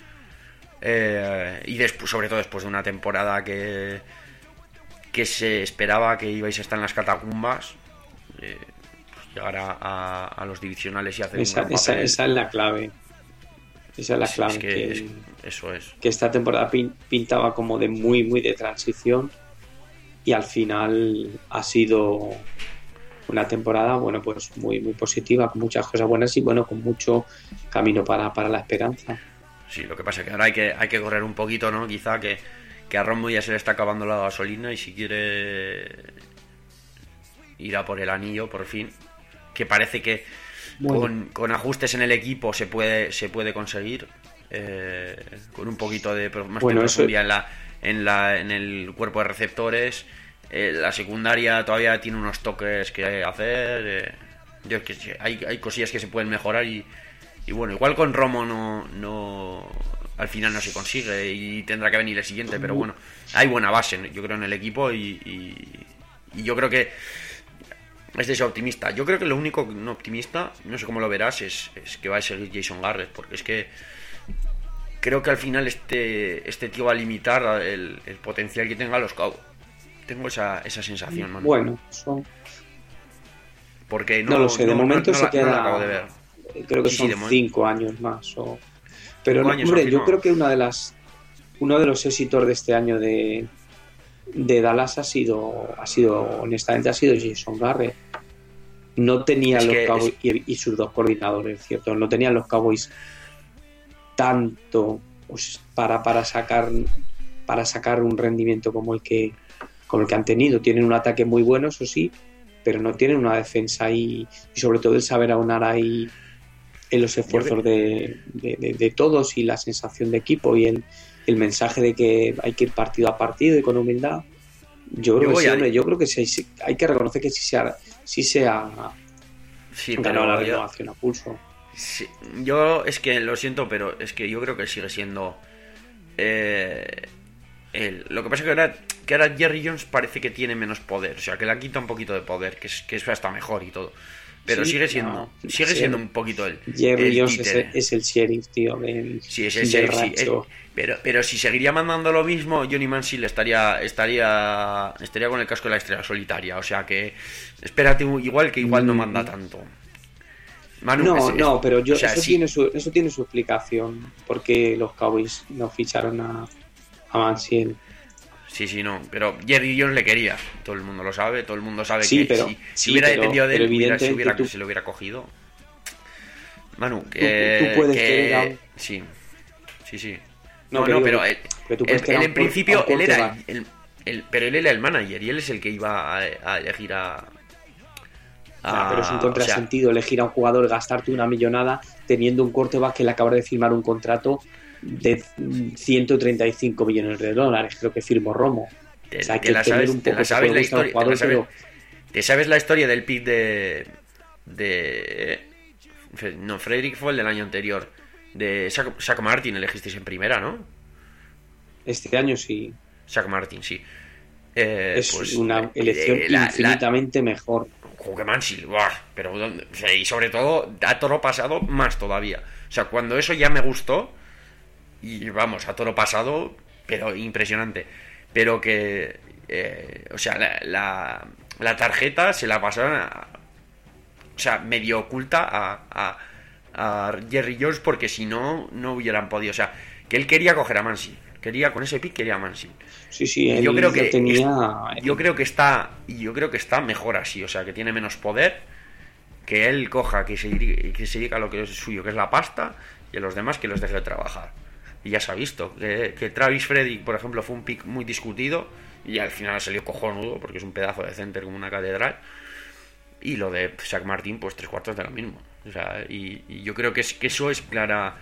Eh, y después, sobre todo después de una temporada que que se esperaba que ibais a estar en las catacumbas, eh, pues llegar a, a, a los divisionales y hacer esa, un gran esa, papel. esa es la clave. Esa es la clave. Es que, que, es, eso es. Que esta temporada pintaba como de muy, muy de transición, y al final ha sido una temporada, bueno, pues muy, muy positiva, con muchas cosas buenas y bueno, con mucho camino para, para la esperanza. Sí, lo que pasa es que ahora hay que, hay que correr un poquito, ¿no? Quizá que, que a Romo ya se le está acabando la gasolina y si quiere ir a por el anillo, por fin, que parece que bueno. con, con ajustes en el equipo se puede, se puede conseguir, eh, con un poquito de más bueno, de profundidad en, la, en, la, en el cuerpo de receptores. Eh, la secundaria todavía tiene unos toques que hacer. Eh, yo que hay, hay cosillas que se pueden mejorar y Y bueno, igual con Romo no, no al final no se consigue y tendrá que venir el siguiente, pero bueno, hay buena base, yo creo, en el equipo y, y, y yo creo que es de ser optimista. Yo creo que lo único no optimista, no sé cómo lo verás, es, es que va a seguir Jason Garrett, porque es que creo que al final este este tío va a limitar el, el potencial que tenga los Cowboys. Tengo esa, esa sensación, man. Bueno, son... porque no, no lo sé, de no, momento no, se no, queda... no lo acabo de ver. Creo que sí, son sí, cinco años más. O... Pero cinco no, años hombre, yo no. creo que una de las uno de los éxitos de este año de, de Dallas ha sido, ha sido, honestamente, ha sido Jason Garrett. No tenían es los que, Cowboys es... y, y sus dos coordinadores, ¿cierto? No tenían los Cowboys tanto pues, para, para sacar para sacar un rendimiento como el que como el que han tenido. Tienen un ataque muy bueno, eso sí, pero no tienen una defensa y, y sobre todo el saber aunar ahí en los esfuerzos de, de, de, de todos y la sensación de equipo y el, el mensaje de que hay que ir partido a partido y con humildad. Yo creo, yo que, sí, hombre, yo creo que sí, sí, hay que reconocer que sí se ha, sí se ha sí, ganado la yo, renovación a pulso. Sí, yo es que lo siento, pero es que yo creo que sigue siendo eh, el, lo que pasa es que ahora, que ahora Jerry Jones parece que tiene menos poder, o sea que le quita un poquito de poder, que es, que es hasta mejor y todo. Pero sí, sigue siendo no, sigue sí, siendo un poquito el Jerry el Jones es el, es el sheriff, tío. El, sí, es el sheriff, sí, es, pero, pero si seguiría mandando lo mismo, Johnny Manziel estaría estaría estaría con el casco de la estrella solitaria. O sea que espérate, igual que igual no manda tanto. Manu, no, es, no, pero yo, o sea, eso, sí. tiene su, eso tiene su explicación. Porque los Cowboys no ficharon a, a Manziel. Sí, sí, no, pero Jerry Jones le quería, todo el mundo lo sabe, todo el mundo sabe sí, que pero, si, si sí, hubiera pero, dependido de él, hubiera, si hubiera, tú, se lo hubiera cogido. Manu, que... Tú, tú puedes que, querer a... Sí, sí, sí. No, no, pero, no, pero él, pero él, él en principio, él era el, el, el, pero él era el manager y él es el que iba a, a elegir a... a nah, pero es un contrasentido, o sea, elegir a un jugador, gastarte una millonada teniendo un quarterback que le acaba de firmar un contrato de ciento treinta y cinco millones de dólares, creo que firmó Romo. Te, o sea, te, la sabes, te la sabes la historia, jugador, te, la sabes, pero... te sabes la historia del pick de de no, Frederick fue el del año anterior, de Zach, Zach Martin elegisteis en primera, ¿no? Este año sí. Zach Martin, sí. Eh, es pues, una elección eh, la, infinitamente la, mejor. Jugue Manziel, ¡buah! Pero o sea, y sobre todo a toro pasado más todavía. O sea, cuando eso ya me gustó y vamos, a toro pasado, pero impresionante. Pero que, eh, o sea, la, la, la tarjeta se la pasaron, a, o sea, medio oculta a, a, a Jerry Jones porque si no, no hubieran podido. O sea, que él quería coger a Manziel, quería con ese pick quería a Manziel. Sí, sí, él yo creo que tenía... es, yo creo que está, yo creo que está mejor así, o sea, que tiene menos poder, que él coja, que se que se dedica a lo que es suyo, que es la pasta, y a los demás que los deje de trabajar. Y ya se ha visto que, que Travis Frederick, por ejemplo, fue un pick muy discutido y al final salió cojonudo porque es un pedazo de center como una catedral. Y lo de Zach Martin, pues tres cuartos de lo mismo. O sea, y, y yo creo que, es, que eso es clara.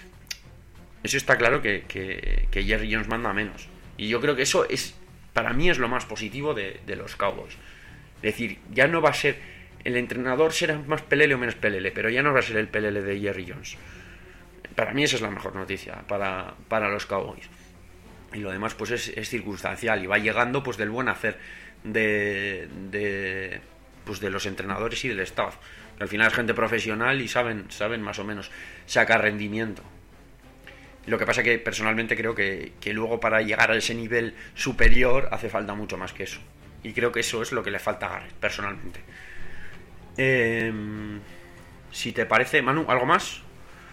Eso está claro que, que, que Jerry Jones manda menos. Y yo creo que eso es, para mí, es lo más positivo de, de los Cowboys. Es decir, ya no va a ser. El entrenador será más pelele o menos pelele, pero ya no va a ser el pelele de Jerry Jones. Para mí esa es la mejor noticia para, para los Cowboys. Y lo demás pues es, es circunstancial y va llegando pues del buen hacer de, de, pues, de los entrenadores y del staff. Que al final es gente profesional y saben, saben más o menos sacar rendimiento. Lo que pasa que personalmente creo que, que luego para llegar a ese nivel superior hace falta mucho más que eso. Y creo que eso es lo que le falta a Garrett, personalmente. Eh, si te parece, Manu, ¿algo más?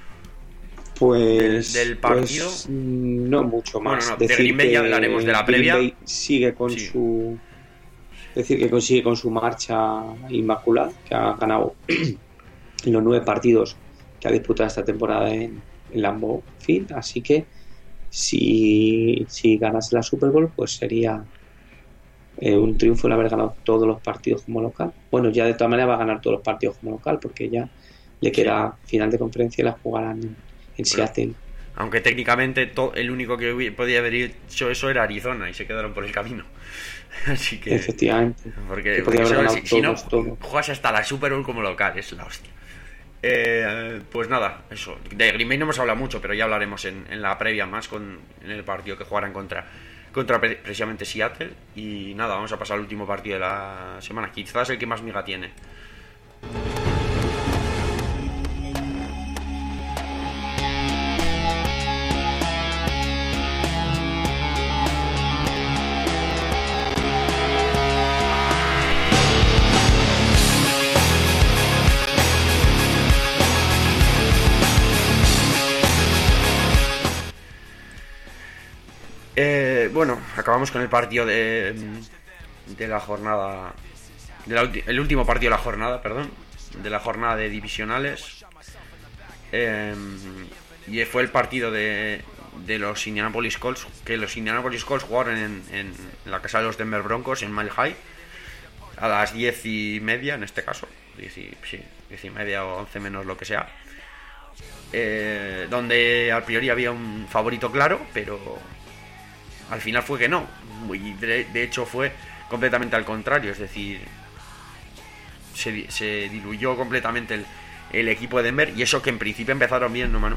Pues del, del partido pues, no mucho más. Bueno, no, de Green Bay ya hablaremos de la previa. Green Bay sigue con sí. su decir que consigue con su marcha inmaculada, que ha ganado en los nueve partidos que ha disputado esta temporada en, en Lambeau Field, así que si, si ganase la Super Bowl pues sería eh, un triunfo el haber ganado todos los partidos como local. Bueno, ya de todas maneras va a ganar todos los partidos como local porque ya le queda sí. final de conferencia y la jugarán en en Seattle. Aunque técnicamente to, el único que podía haber hecho eso era Arizona y se quedaron por el camino. Así que efectivamente. Porque, porque eso, si, todos, si no todos. Juegas hasta la Super Bowl como local, es la hostia. Eh, pues nada, eso. De Green Bay no hemos hablado mucho, pero ya hablaremos en, en la previa más con en el partido que jugarán contra contra precisamente Seattle. Y nada, vamos a pasar al último partido de la semana. Quizás el que más miga tiene. Eh, bueno, acabamos con el partido de, de la jornada, de la, el último partido de la jornada, perdón, de la jornada de divisionales. Eh, y fue el partido de, de los Indianapolis Colts, que los Indianapolis Colts jugaron en, en la casa de los Denver Broncos, en Mile High. a las diez y media, en este caso, diez y, sí, diez y media o once menos lo que sea, eh, donde a priori había un favorito claro, pero al final fue que no, y de, de hecho fue completamente al contrario, es decir, se, se diluyó completamente el, el equipo de Denver, y eso que en principio empezaron bien, ¿no, Manu?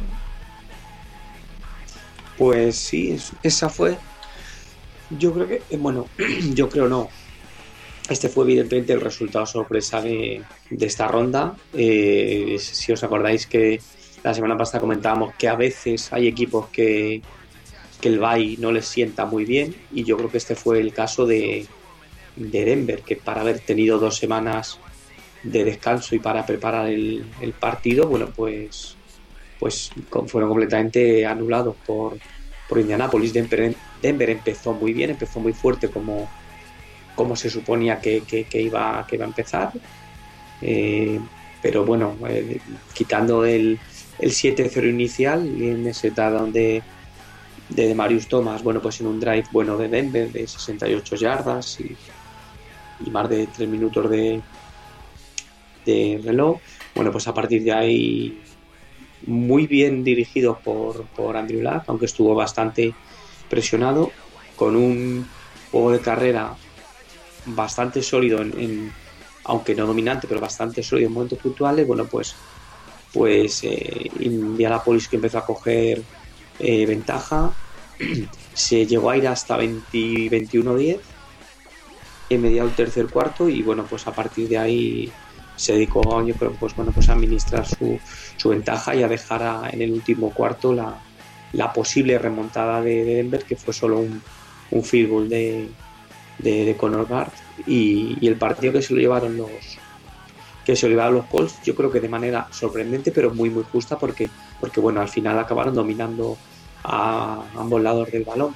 Pues sí, esa fue, yo creo que, bueno, yo creo no, este fue evidentemente el resultado sorpresa de, de esta ronda. Eh, si os acordáis que la semana pasada comentábamos que a veces hay equipos que, que el bye no les sienta muy bien, y yo creo que este fue el caso de, de Denver, que para haber tenido dos semanas de descanso y para preparar el, el partido, bueno, pues pues fueron completamente anulados por, por Indianapolis. Denver, Denver empezó muy bien, empezó muy fuerte como, como se suponía que, que, que, iba, que iba a empezar, eh, pero bueno, eh, quitando el, el siete cero inicial y en ese touchdown de, de Marius Thomas, bueno, pues en un drive bueno de Denver de sesenta y ocho yardas y, y más de tres minutos de, de reloj, bueno, pues a partir de ahí muy bien dirigido por, por Andrew Luck, aunque estuvo bastante presionado, con un juego de carrera bastante sólido, en, en, aunque no dominante, pero bastante sólido en momentos puntuales. Bueno, pues pues eh, Indianapolis, que empezó a coger eh, ventaja, se llegó a ir hasta veinte, veintiuno diez en mediado del tercer cuarto, y bueno, pues a partir de ahí se dedicó, yo creo, pues bueno, pues a administrar su, su ventaja y a dejar a, en el último cuarto la, la posible remontada de, de Denver, que fue solo un, un field goal de, de, de Connor Garth, y, y el partido que se lo llevaron los que se lo llevaron los Colts, yo creo que de manera sorprendente, pero muy muy justa, porque, porque bueno, al final acabaron dominando a ambos lados del balón.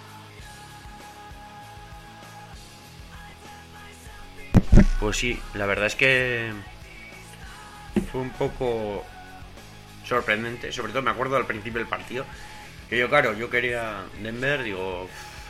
Pues sí, la verdad es que fue un poco sorprendente, sobre todo me acuerdo al principio del partido, que yo, claro, yo quería Denver, digo,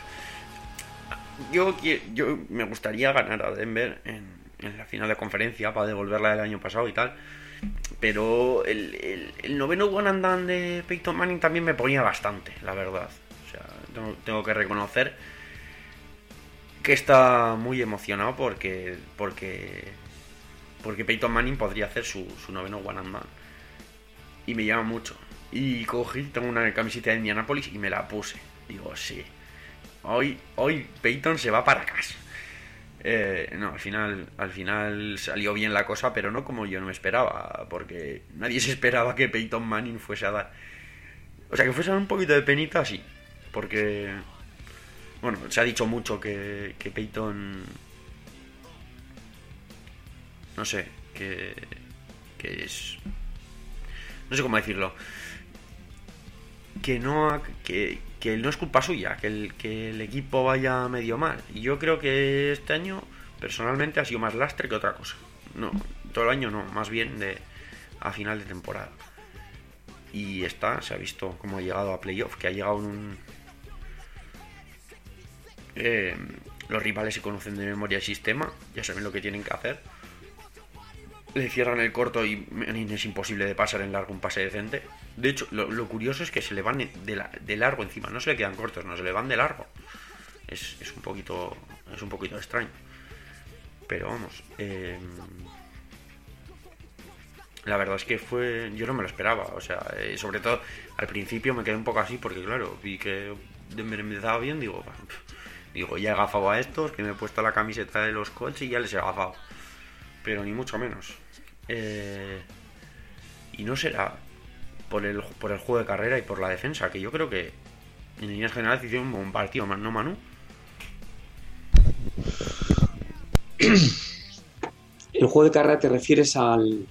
yo, yo me gustaría ganar a Denver en, en la final de conferencia para devolverla del año pasado y tal, pero el, el, el noveno one and done de Peyton Manning también me ponía bastante, la verdad. O sea, tengo, tengo que reconocer que está muy emocionado porque porque porque Peyton Manning podría hacer su, su noveno one and done, y me llama mucho. Y cogí, tengo una camiseta de Indianapolis y me la puse, digo, sí, hoy hoy Peyton se va para casa. Eh, no, al final al final salió bien la cosa, pero no como yo no me esperaba, porque nadie se esperaba que Peyton Manning fuese a dar, o sea, que fuese a dar un poquito de penita, sí, porque bueno, se ha dicho mucho que, que Peyton, no sé, que, que es, no sé cómo decirlo, que no, que, que no es culpa suya, que el, que el equipo vaya medio mal. Y yo creo que este año, personalmente, ha sido más lastre que otra cosa. No, todo el año no, más bien de a final de temporada. Y está, se ha visto cómo ha llegado a playoff, que ha llegado en un... Eh, los rivales se conocen de memoria el sistema, ya saben lo que tienen que hacer, le cierran el corto y es imposible de pasar en largo un pase decente. De hecho, lo, lo curioso es que se le van de, la, de largo encima, no se le quedan cortos, no, se le van de largo. Es, es un poquito es un poquito extraño, pero vamos, eh, la verdad es que fue, yo no me lo esperaba, o sea, eh, sobre todo al principio me quedé un poco así, porque claro, vi que Denver empezaba bien, digo, digo, ya he agafado a estos, que me he puesto la camiseta de los Colts y ya les he agafado, pero ni mucho menos. Eh, y no será por el, por el juego de carrera y por la defensa, que yo creo que en líneas generales hicieron un buen partido, ¿no, Manu? El juego de carrera te refieres al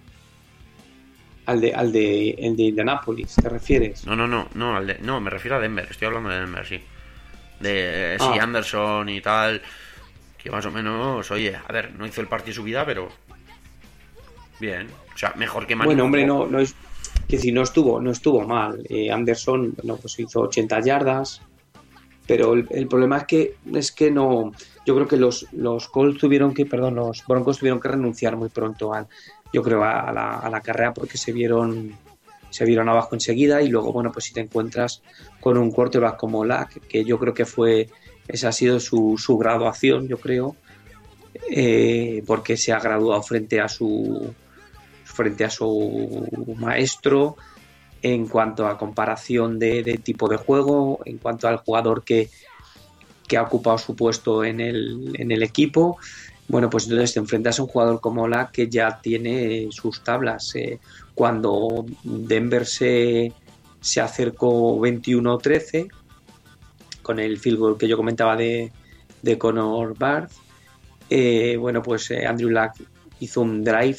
al de al de el de Indianapolis, ¿te refieres? No, no, no, no, al de, no, me refiero a Denver, estoy hablando de Denver, sí. De ah. sí, Anderson y tal, que más o menos, oye, a ver, no hizo el partido su vida, pero bien, o sea, mejor que Manning. Bueno, hombre, no, no es que si no estuvo, no estuvo mal. Eh, Anderson, no, pues hizo ochenta yardas, pero el, el problema es que es que no, yo creo que los los Colts tuvieron que, perdón, los Broncos tuvieron que renunciar muy pronto al, yo creo a, a la, a la carrera porque se vieron se vieron abajo enseguida y luego bueno pues si te encuentras con un quarterback como Lack, que yo creo que fue esa ha sido su, su graduación, yo creo, eh, porque se ha graduado frente a su frente a su maestro en cuanto a comparación de, de tipo de juego, en cuanto al jugador que, que ha ocupado su puesto en el, en el equipo. Bueno, pues entonces te enfrentas a un jugador como la que ya tiene sus tablas. Eh, cuando Denver se, se acercó veintiuno trece con el field goal que yo comentaba de, de Connor Barth, eh, bueno, pues eh, Andrew Luck hizo un drive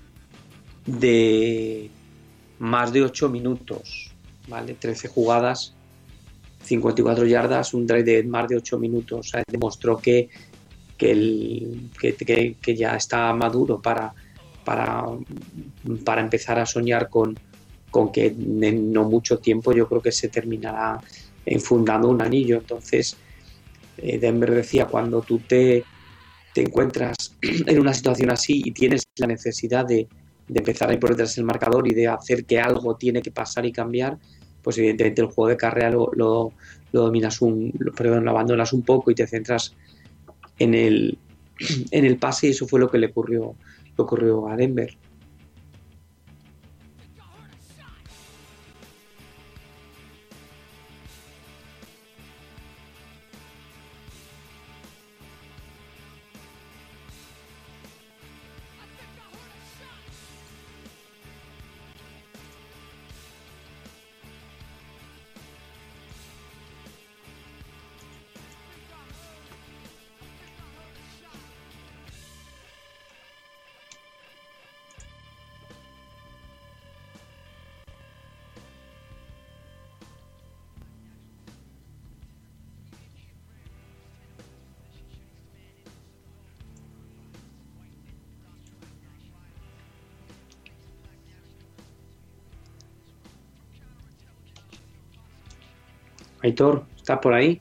de más de ocho minutos, ¿vale? trece jugadas, cincuenta y cuatro yardas, un drive de más de ocho minutos. O sea, demostró que, que, el, que, que, que ya está maduro para, para, para empezar a soñar con, con que en no mucho tiempo yo creo que se terminará enfundando un anillo. Entonces, eh, Denver decía, cuando tú te, te encuentras en una situación así y tienes la necesidad de de empezar a ir por detrás del marcador y de hacer que algo tiene que pasar y cambiar, pues evidentemente el juego de carrera lo, lo, lo dominas un, lo, perdón, lo abandonas un poco y te centras en el en el pase, y eso fue lo que le ocurrió, le ocurrió a Denver. Aitor, ¿estás por ahí?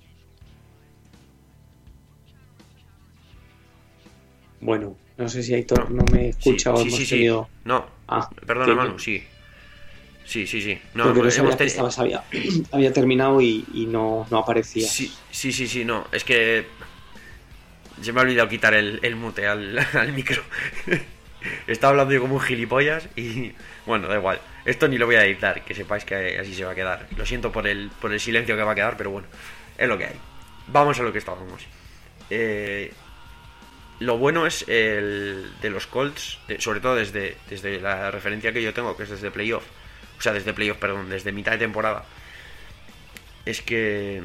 Bueno, no sé si Aitor no, no me escucha sí, o sí, hemos sí, tenido... Sí. No, ah, perdona, que... Manu, sí. Sí, sí, sí. No, pero no sabía que estabas, había, había terminado y, y no, no aparecía. Sí, sí, sí, sí, no. Es que se me ha olvidado quitar el, el mute al, al micro. Estaba hablando yo como un gilipollas y... Bueno, da igual. Esto ni lo voy a editar, que sepáis que así se va a quedar. Lo siento por el, por el silencio que va a quedar, pero bueno, es lo que hay. Vamos a lo que estábamos. Eh, lo bueno es el de los Colts, de, sobre todo desde, desde la referencia que yo tengo, que es desde playoff. O sea, desde playoff, perdón, desde mitad de temporada. Es que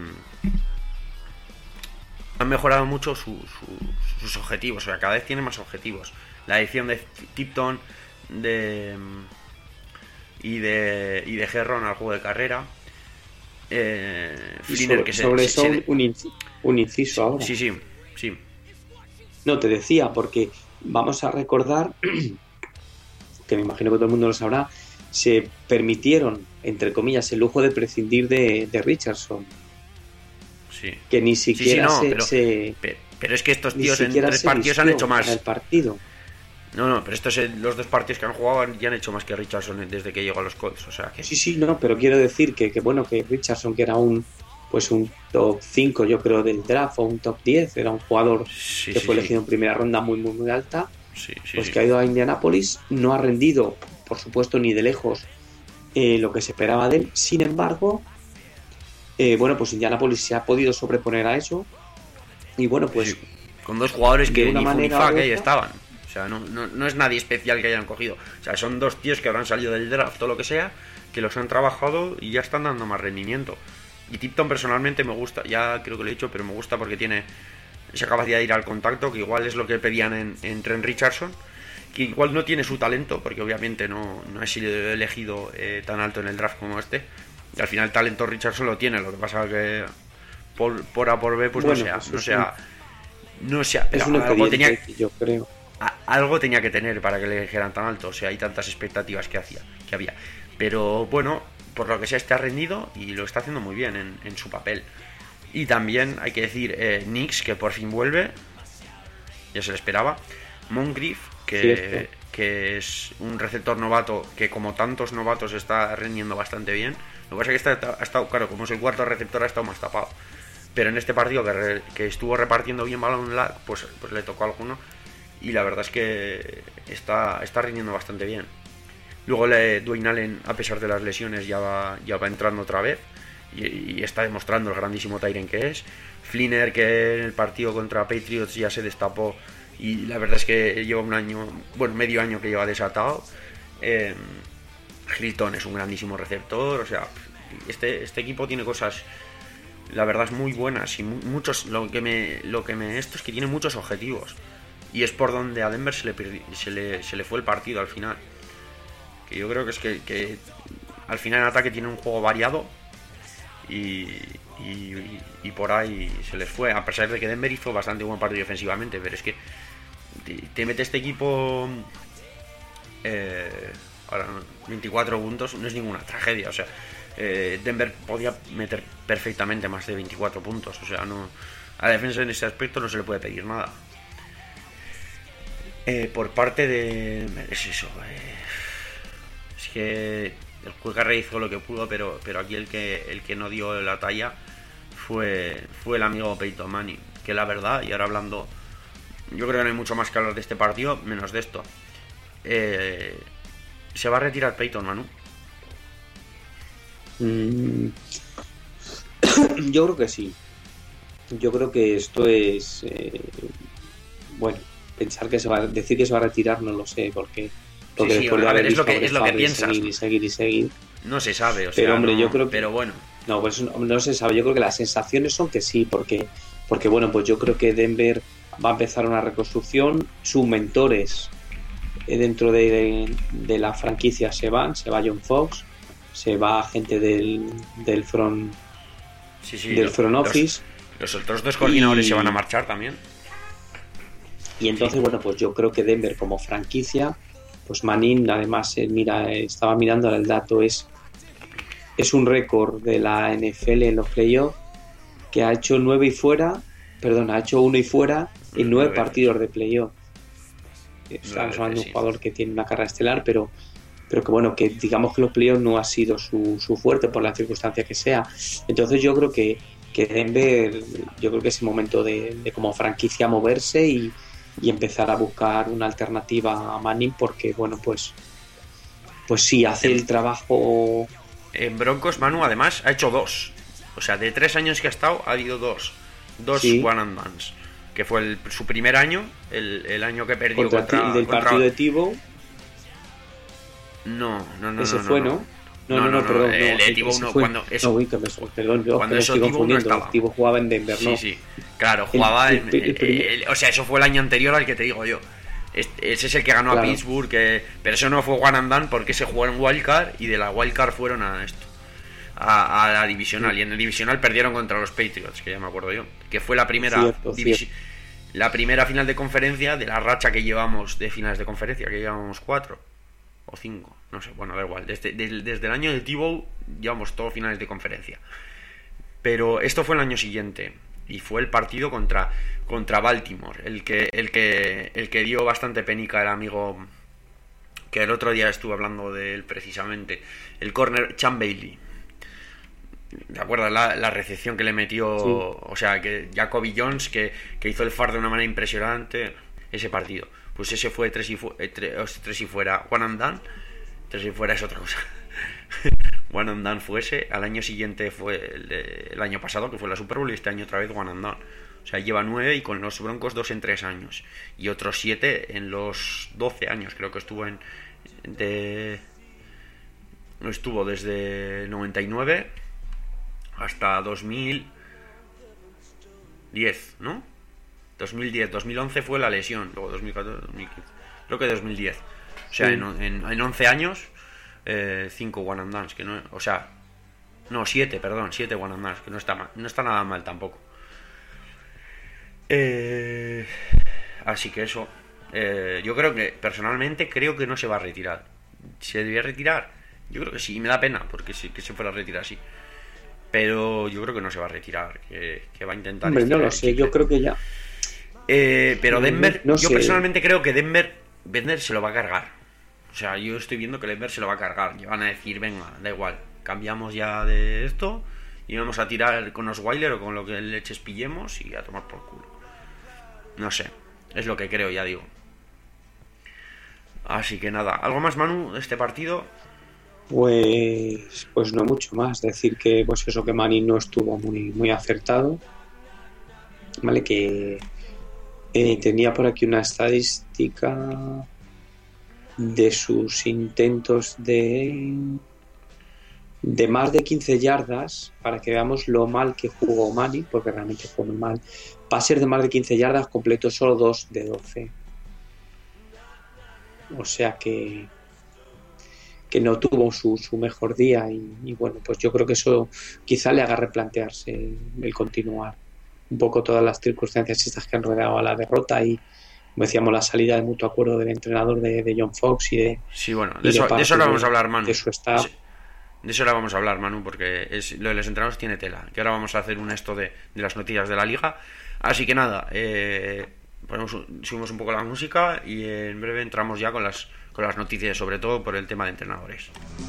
han mejorado mucho su, su, sus objetivos. O sea, cada vez tienen más objetivos. La edición de Tipton, de... y de y de Herron al juego de carrera, eh, Flinner, sobre, que se, sobre eso se, un, inciso, un inciso ahora sí, sí, sí no te decía, porque vamos a recordar que me imagino que todo el mundo lo sabrá, se permitieron entre comillas el lujo de prescindir de, de Richardson, sí, que ni siquiera sí, sí, no, se, pero, se pero, pero es que estos tíos en tres partidos han hecho más el partido. No, no, pero estos los dos partidos que han jugado ya han hecho más que Richardson desde que llegó a los Colts, o sea que... Sí, sí, no, pero quiero decir que, que bueno, que Richardson, que era un pues un top cinco, yo creo, del draft, o un top diez, era un jugador sí, que sí, fue sí. elegido en primera ronda muy, muy, muy alta, sí, sí, pues sí. que ha ido a Indianapolis, no ha rendido, por supuesto, ni de lejos eh, lo que se esperaba de él. Sin embargo, eh, bueno, pues Indianapolis se ha podido sobreponer a eso, y bueno, pues... Sí, con dos jugadores que una ni manera Funifa que ahí estaban. O sea, no, no, no es nadie especial que hayan cogido. O sea, son dos tíos que habrán salido del draft o lo que sea, que los han trabajado y ya están dando más rendimiento. Y Tipton personalmente me gusta, ya creo que lo he dicho, pero me gusta porque tiene esa capacidad de ir al contacto, que igual es lo que pedían en, en Trent Richardson, que igual no tiene su talento, porque obviamente no, no he sido elegido eh, tan alto en el draft como este. Y al final el talento Richardson lo tiene, lo que pasa que por, por A por B pues bueno, no sea, pues no sea, no sea, es un algo tenía, yo creo. Algo tenía que tener para que le dijeran tan alto, o sea, hay tantas expectativas que hacía, que había. Pero bueno, por lo que sea, está rendido y lo está haciendo muy bien en, en su papel. Y también hay que decir eh, Knicks, que por fin vuelve, ya se le esperaba. Moncrief, que, que es un receptor novato que como tantos novatos está rindiendo bastante bien. Lo que pasa es que está, ha estado, claro, como es el cuarto receptor ha estado más tapado. Pero en este partido que, re, que estuvo repartiendo bien balón, pues, pues le tocó a alguno. Y la verdad es que está, está rindiendo bastante bien. Luego le, Dwayne Allen, a pesar de las lesiones, ya va, ya va entrando otra vez. Y, y está demostrando el grandísimo Tyren que es. Flinner, que en el partido contra Patriots ya se destapó. Y la verdad es que lleva un año, bueno, medio año que lleva desatado. Eh, Hilton es un grandísimo receptor. O sea, este, este equipo tiene cosas, la verdad, es muy buenas. Y muchos, lo que me, lo que me esto es que tiene muchos objetivos. Y es por donde a Denver se le, se le, se le fue el partido al final. Que yo creo que es que, que al final en ataque tiene un juego variado. Y, y, y por ahí se les fue, a pesar de que Denver hizo bastante buen partido ofensivamente, pero es que te, te mete este equipo eh, ahora veinticuatro puntos, no es ninguna tragedia, o sea, eh, Denver podía meter perfectamente más de veinticuatro puntos, o sea, no, a la defensa en ese aspecto no se le puede pedir nada. Eh, por parte de... es eso, eh, es que el Cuecarre hizo lo que pudo, pero, pero aquí el que el que no dio la talla fue, fue el amigo Peyton Manning, que la verdad, y ahora hablando, yo creo que no hay mucho más que hablar de este partido, menos de esto. Eh, ¿Se va a retirar Peyton, Manu? Mm, yo creo que sí. Yo creo que esto es... Eh, bueno, pensar que se va a... Decir que se va a retirar no lo sé, porque... Porque sí, sí, a ver, es lo que, es lo que piensas. Seguir y seguir y seguir. No se sabe, o pero sea, hombre, no, yo creo que, pero bueno. No, pues no, no se sabe. Yo creo que las sensaciones son que sí, porque, porque bueno, pues yo creo que Denver va a empezar una reconstrucción. Sus mentores eh, dentro de, de, de la franquicia se van, se va John Fox, se va gente del, del front, sí, sí, del los, front office. Los, los otros dos coordinadores y, se van a marchar también. Y entonces, sí. bueno, pues yo creo que Denver como franquicia, pues Manning, además, eh, mira, estaba mirando el dato, es, es un récord de la N F L en los playoffs, que ha hecho nueve y fuera, perdón, ha hecho uno y fuera en nueve, nueve partidos de playoff. Estamos hablando de un jugador que tiene una carrera estelar, pero, pero que bueno, que digamos que los playoffs no ha sido su, su fuerte por la circunstancia que sea. Entonces yo creo que, que Denver, yo creo que es el momento de, de como franquicia moverse y y empezar a buscar una alternativa a Manning, porque bueno, pues pues sí, hace el trabajo. En Broncos, Manu, además, ha hecho dos. O sea, de tres años que ha estado, ha habido dos. Dos sí. one and dones. Que fue el, su primer año, el, el año que perdió contra, contra... ¿El del contra... partido de Tebow? No, no, no. Ese no, fue, no, ¿no? no. No, no, no, no, perdón. El no, de Tebow no, fue... cuando eso... No, uy, que me, perdón, yo cuando que eso me estoy Tebow no confundiendo. estaba. Tebow jugaba en Denver, ¿no? Sí, sí. Claro, jugaba el, en... el, el, el, el, o sea, eso fue el año anterior al que te digo yo. Este, ese es el que ganó claro. a Pittsburgh, que, pero eso no fue one and done porque se jugó en Wildcard y de la Wildcard fueron a esto, a, a la divisional, sí. Y en el divisional perdieron contra los Patriots, que ya me acuerdo yo, que fue la primera cierto, divisi- cierto. la primera final de conferencia de la racha que llevamos de finales de conferencia, que llevamos cuatro o cinco, no sé, bueno, da igual, desde, desde, desde el año de Tebow llevamos todos finales de conferencia, pero esto fue el año siguiente. Y fue el partido contra, contra Baltimore, el que, el que el que dio bastante penica el amigo que el otro día estuve hablando de él precisamente, el corner Chan Bailey. ¿Te acuerdas la, la recepción que le metió? Sí. O sea, que Jacoby Jones, que, que hizo el far de una manera impresionante, ese partido. Pues ese fue tres y, fu- tres, tres y fuera, one and done, tres y fuera es otra cosa. One and done fue ese, al año siguiente fue el, de, el año pasado, que fue la Super Bowl, y este año otra vez one and done. O sea, lleva nueve y con los Broncos dos en tres años. Y otros siete en los doce años, creo que estuvo en... De, estuvo desde noventa y nueve hasta dos mil diez, ¿no? dos mil diez, dos mil once fue la lesión, luego dos mil catorce, dos mil quince, creo que dos mil diez. O sea, sí. en, en, en once años... cinco eh, one and dones, que no, o sea, no, siete, perdón, siete one and dones, que no está mal, no está nada mal tampoco. Eh, así que eso, eh, yo creo que, personalmente, creo que no se va a retirar. ¿Se debía retirar? Yo creo que sí, y me da pena, porque sí que se fuera a retirar así. pero yo creo que no se va a retirar, que, que va a intentar... Hombre, no lo sé, yo creo que ya... Eh, pero Denver, no yo sé. personalmente creo que Denver, Denver se lo va a cargar. O sea, yo estoy viendo que Denver se lo va a cargar. Y van a decir, venga, da igual, cambiamos ya de esto y vamos a tirar con Osweiler o con lo que leches pillemos y a tomar por culo. No sé, es lo que creo, ya digo. Así que nada, ¿algo más, Manu, de este partido? Pues, pues no mucho más. Decir que, pues eso, que Manning no estuvo muy, muy acertado. Vale, que eh, tenía por aquí una estadística de sus intentos de de más de quince yardas, para que veamos lo mal que jugó Manning, porque realmente jugó muy mal. Pases de más de quince yardas, completó solo dos de doce. O sea que que no tuvo su, su mejor día y, y bueno, pues yo creo que eso quizá le haga replantearse el, el continuar un poco todas las circunstancias estas que han rodeado a la derrota y, como decíamos, la salida de mutuo acuerdo del entrenador de, de John Fox y de... Sí, bueno, de eso, de de eso ahora vamos a hablar, Manu. De su staff. Sí. De eso ahora vamos a hablar, Manu, porque es, lo de los entrenadores tiene tela. Que ahora vamos a hacer un esto de, de las noticias de la liga. Así que nada, eh, ponemos, subimos un poco la música y en breve entramos ya con las, con las noticias, sobre todo por el tema de entrenadores.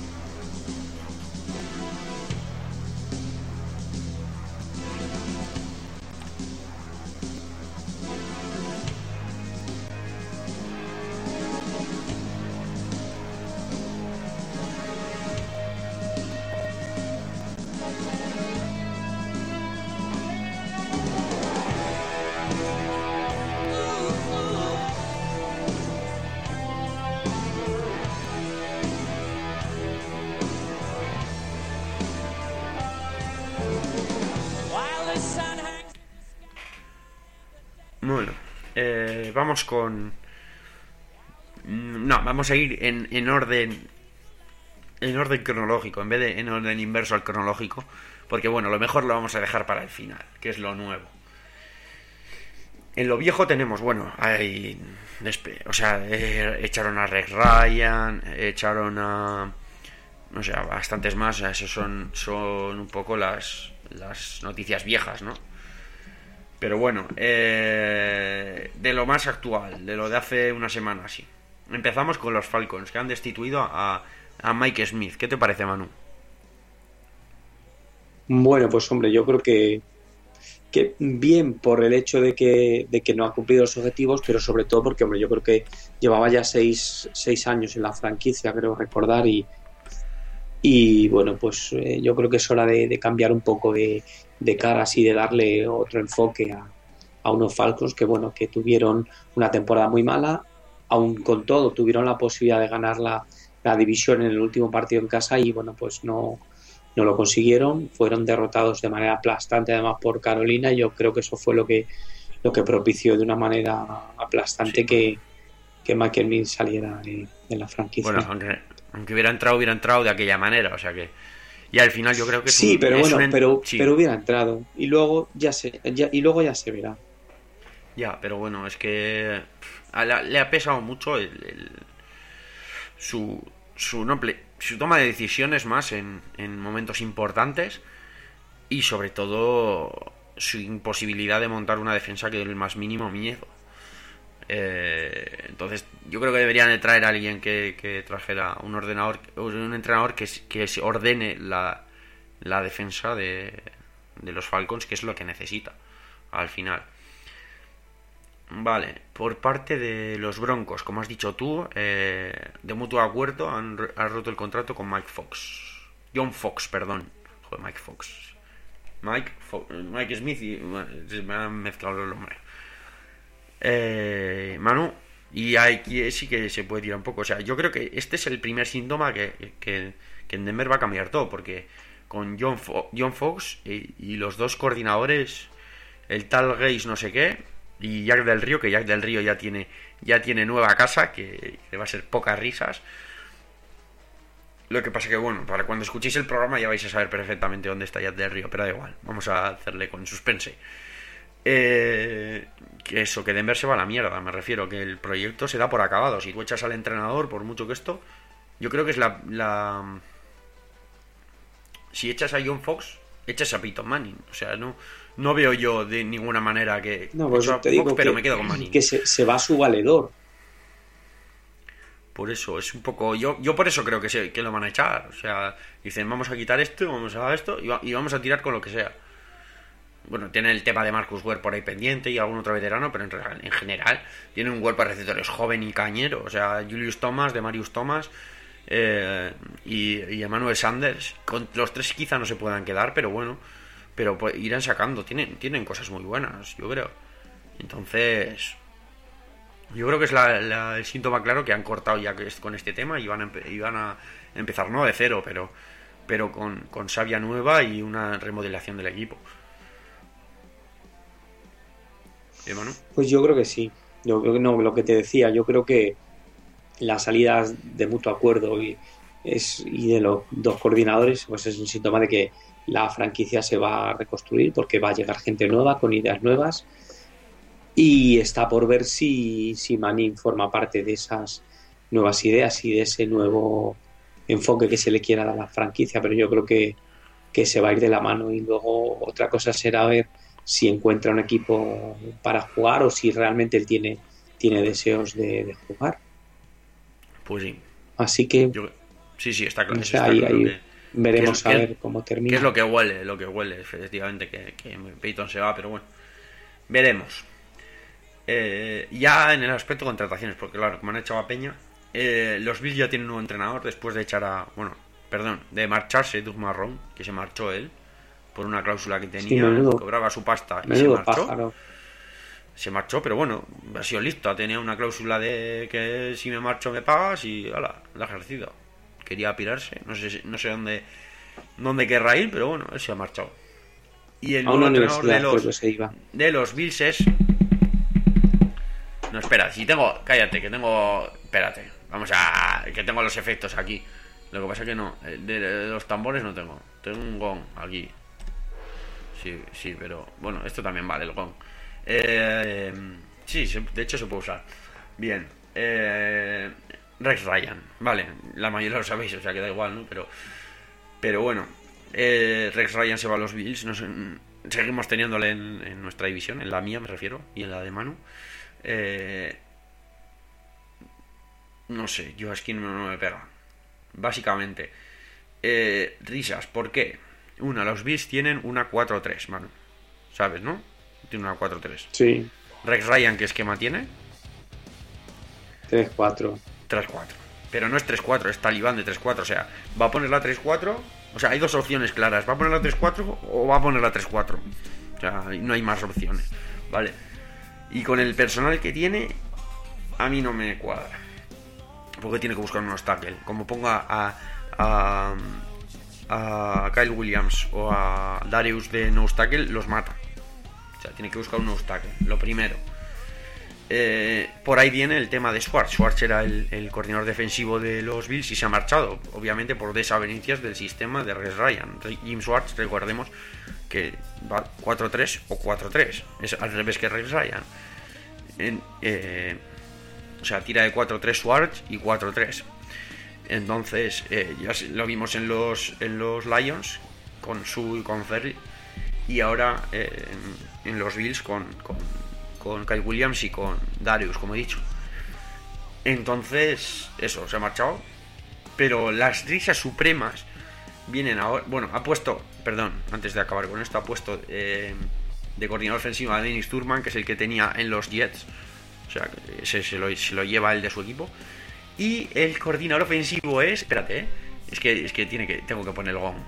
Bueno, eh, vamos con... No, vamos a ir en, en orden... En orden cronológico, en vez de en orden inverso al cronológico. Porque bueno, lo mejor lo vamos a dejar para el final, que es lo nuevo. En lo viejo tenemos, bueno, hay... O sea, eh, echaron a Rex Ryan, echaron a... No sé, a bastantes más. O sea, esos son, son un poco las, las noticias viejas, ¿no? Pero bueno, eh, de lo más actual, de lo de hace una semana así. Empezamos con los Falcons, que han destituido a, a Mike Smith. ¿Qué te parece, Manu? Bueno, pues hombre, yo creo que, que bien por el hecho de que, de que no ha cumplido los objetivos, pero sobre todo porque, hombre, yo creo que llevaba ya seis, seis años en la franquicia, creo recordar, y, y bueno, pues eh, yo creo que es hora de, de cambiar un poco de... de cara así, de darle otro enfoque a, a unos Falcons que bueno, que tuvieron una temporada muy mala, aun con todo tuvieron la posibilidad de ganar la, la división en el último partido en casa y bueno, pues no, no lo consiguieron, fueron derrotados de manera aplastante además por Carolina y yo creo que eso fue lo que lo que propició de una manera aplastante sí. que, que Michael Smith saliera de, de la franquicia. Bueno, aunque, aunque hubiera entrado, hubiera entrado de aquella manera, o sea que y al final yo creo que sí, un, pero bueno, un... pero, sí. pero hubiera entrado y luego ya se ya, y luego ya se verá. Ya, pero bueno, es que a la, le ha pesado mucho el, el, su su no su toma de decisiones más en, en momentos importantes y sobre todo su imposibilidad de montar una defensa que dé el más mínimo miedo. Eh, entonces yo creo que deberían de traer a alguien que, que trajera un ordenador, un entrenador que, que ordene la, la defensa de, de los Falcons, que es lo que necesita al final. Vale, por parte de los Broncos, como has dicho tú, eh, de mutuo acuerdo han, han roto el contrato con Mike Fox, John Fox, perdón, joder, Mike Fox, Mike Fo- Mike Smith y bueno, me han mezclado el nombre. Eh, Manu, y aquí sí que se puede tirar un poco. O sea, yo creo que este es el primer síntoma que, que, que en Denver va a cambiar todo, porque con John, Fo- John Fox y, y los dos coordinadores, el tal Gaze no sé qué y Jack del Río, que Jack del Río ya tiene ya tiene nueva casa, que, que va a ser pocas risas. Lo que pasa que bueno, para cuando escuchéis el programa ya vais a saber perfectamente dónde está Jack del Río, pero da igual, vamos a hacerle con suspense. Eh, que eso, que Denver se va a la mierda, me refiero, que el proyecto se da por acabado. Si tú echas al entrenador, por mucho que esto, yo creo que es la, la... si echas a John Fox, echas a Peyton Manning. O sea, no, no veo yo de ninguna manera que... No, pues echo a te digo Fox, pero que, me quedo con Manning. que se, se va a su valedor. Por eso, es un poco... Yo, yo por eso creo que, se, que lo van a echar. O sea, dicen, vamos a quitar esto, vamos a esto y, va, y vamos a tirar con lo que sea. Bueno, tiene el tema de Marcus Ware por ahí pendiente y algún otro veterano, pero en, en general tiene un cuerpo de receptores joven y cañero. O sea, Julius Thomas, Demarius Thomas eh, y, y Emmanuel Sanders. Con los tres quizá no se puedan quedar, pero bueno, pero pues, irán sacando. Tienen, tienen cosas muy buenas, yo creo. Entonces... Yo creo que es la, la, el síntoma claro que han cortado ya con este tema y van a, empe- y van a empezar no de cero, pero pero con, con savia nueva y una remodelación del equipo. ¿Eh, Manu? Pues yo creo que sí. Yo creo que no, lo que te decía, yo creo que las salidas de mutuo acuerdo y, es, y de los dos coordinadores, pues es un síntoma de que la franquicia se va a reconstruir porque va a llegar gente nueva con ideas nuevas. Y está por ver si, si Manning forma parte de esas nuevas ideas y de ese nuevo enfoque que se le quiera dar a la franquicia, pero yo creo que, que se va a ir de la mano y luego otra cosa será ver si encuentra un equipo para jugar o si realmente él tiene, tiene deseos de, de jugar. Pues sí. Así que Yo, sí, sí, está claro. no sé, está ahí, claro ahí que, veremos que a es, ver que, cómo termina. Que es lo que huele, lo que huele, efectivamente, que, que Peyton se va, pero bueno, veremos. Eh, ya en el aspecto de contrataciones, porque claro, como han echado a Peña, eh, los Bills ya tienen un nuevo entrenador después de echar a, bueno, perdón, de marcharse Doug Marrone, que se marchó él por una cláusula que tenía, sí, menudo, cobraba su pasta y se marchó. Pájaro. Se marchó, pero bueno, ha sido listo, tenía una cláusula de que si me marcho me pagas y ala, la ha ejercido. Quería pirarse, no sé, no sé dónde, dónde querrá ir, pero bueno, él se ha marchado. Y el nuevo entrenador de los, de los Bills es... No, espera, si tengo... Cállate, que tengo... Espérate, vamos a... Que tengo los efectos aquí. Lo que pasa es que no, de, de los tambores no tengo. Tengo un gong aquí. Sí, sí, pero... Bueno, esto también vale, el gong. Eh, sí, de hecho se puede usar. Bien. Eh, Rex Ryan, vale. La mayoría lo sabéis, o sea que da igual, ¿no? Pero... Pero bueno. Eh, Rex Ryan se va a los Bills. Nos, seguimos teniéndole en, en nuestra división, en la mía me refiero, y en la de Manu. Eh, no sé, yo es que no, no me pega. Básicamente, eh, risas, ¿por qué? Una, los Bills tienen una cuatro tres, mano. ¿Sabes, no? Tiene una cuatro tres. Sí. Rex Ryan, ¿qué esquema tiene? tres cuatro. tres cuatro. Pero no es tres cuatro, es talibán de tres cuatro. O sea, va a poner la tres cuatro. O sea, hay dos opciones claras. ¿Va a poner la tres cuatro o va a poner la tres cuatro? O sea, no hay más opciones. Vale. Y con el personal que tiene, a mí no me cuadra. Porque tiene que buscar unos tackle. Como ponga a, a, a Kyle Williams o a Darius de nose tackle, los mata. O sea, tiene que buscar un nose tackle. Lo primero. Eh, por ahí viene el tema de Schwartz. Schwartz era el, el coordinador defensivo de los Bills y se ha marchado. Obviamente por desavenencias del sistema de Rex Ryan. Jim Schwartz, recordemos que va cuatro tres o cuatro tres. Es al revés que Rex Ryan. En, eh, o sea, tira de cuatro tres Schwartz y cuatro tres. Entonces, eh, ya lo vimos en los en los Lions con Sue y con Ferry. Y ahora eh, en, en los Bills con, con, con Kyle Williams y con Darius, como he dicho. Entonces, eso, se ha marchado. Pero las risas supremas vienen ahora. Bueno, ha puesto, perdón, antes de acabar con esto, ha puesto eh, de coordinador ofensivo a Dennis Turman, que es el que tenía en los Jets. O sea, ese se lo, se lo lleva él de su equipo. Y el coordinador ofensivo es. Espérate, ¿eh? Es que, es que, tiene que tengo que poner el gong.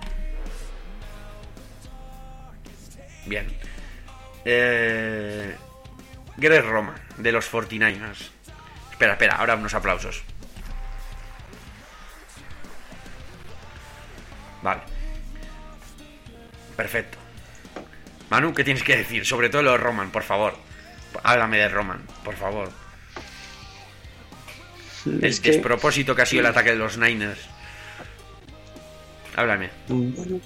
Bien. Eh, Greg Roman, de los cuarenta y nueve ers. Espera, espera, ahora unos aplausos. Vale. Perfecto. Manu, ¿qué tienes que decir? Sobre todo lo de Roman, por favor. Háblame de Roman, por favor. Es el que... despropósito que ha sido el ataque de los Niners. Háblame. Bueno.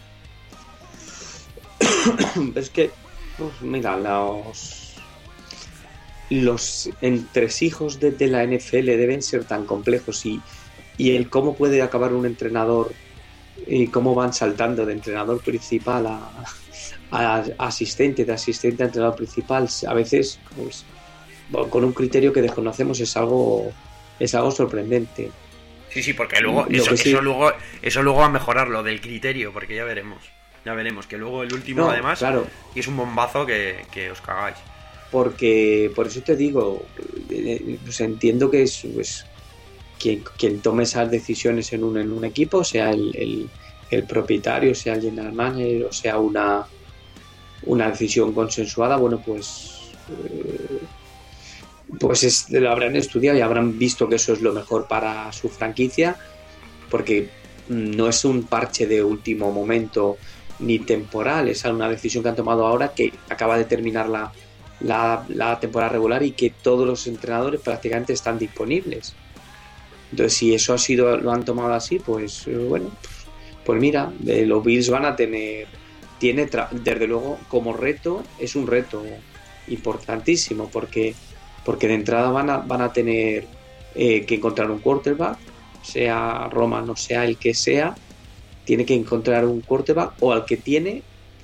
Es que, pues mira, los los entresijos de, de la N F L deben ser tan complejos y, y el cómo puede acabar un entrenador y cómo van saltando de entrenador principal a, a, a asistente, de asistente a entrenador principal, a veces pues, con un criterio que desconocemos es algo, es algo sorprendente. Sí, sí, porque luego eso, sí. eso luego eso luego va a mejorar lo del criterio, porque ya veremos. Ya veremos que luego el último no, además claro. es un bombazo que, que os cagáis. Porque por eso te digo, pues entiendo que es pues, quien, quien tome esas decisiones en un, en un equipo, sea el, el, el propietario, sea el general manager, o sea una, una decisión consensuada, bueno, pues eh, pues es, lo habrán estudiado y habrán visto que eso es lo mejor para su franquicia, porque no es un parche de último momento ni temporal, es una decisión que han tomado ahora que acaba de terminar la, la, la temporada regular y que todos los entrenadores prácticamente están disponibles. Entonces, si eso ha sido, lo han tomado así, pues bueno, pues mira, los Bills van a tener, tiene tra- desde luego como reto, es un reto importantísimo, porque porque de entrada van a, van a tener eh, que encontrar un quarterback, sea Roman o sea el que sea, tiene que encontrar un quarterback o al que tiene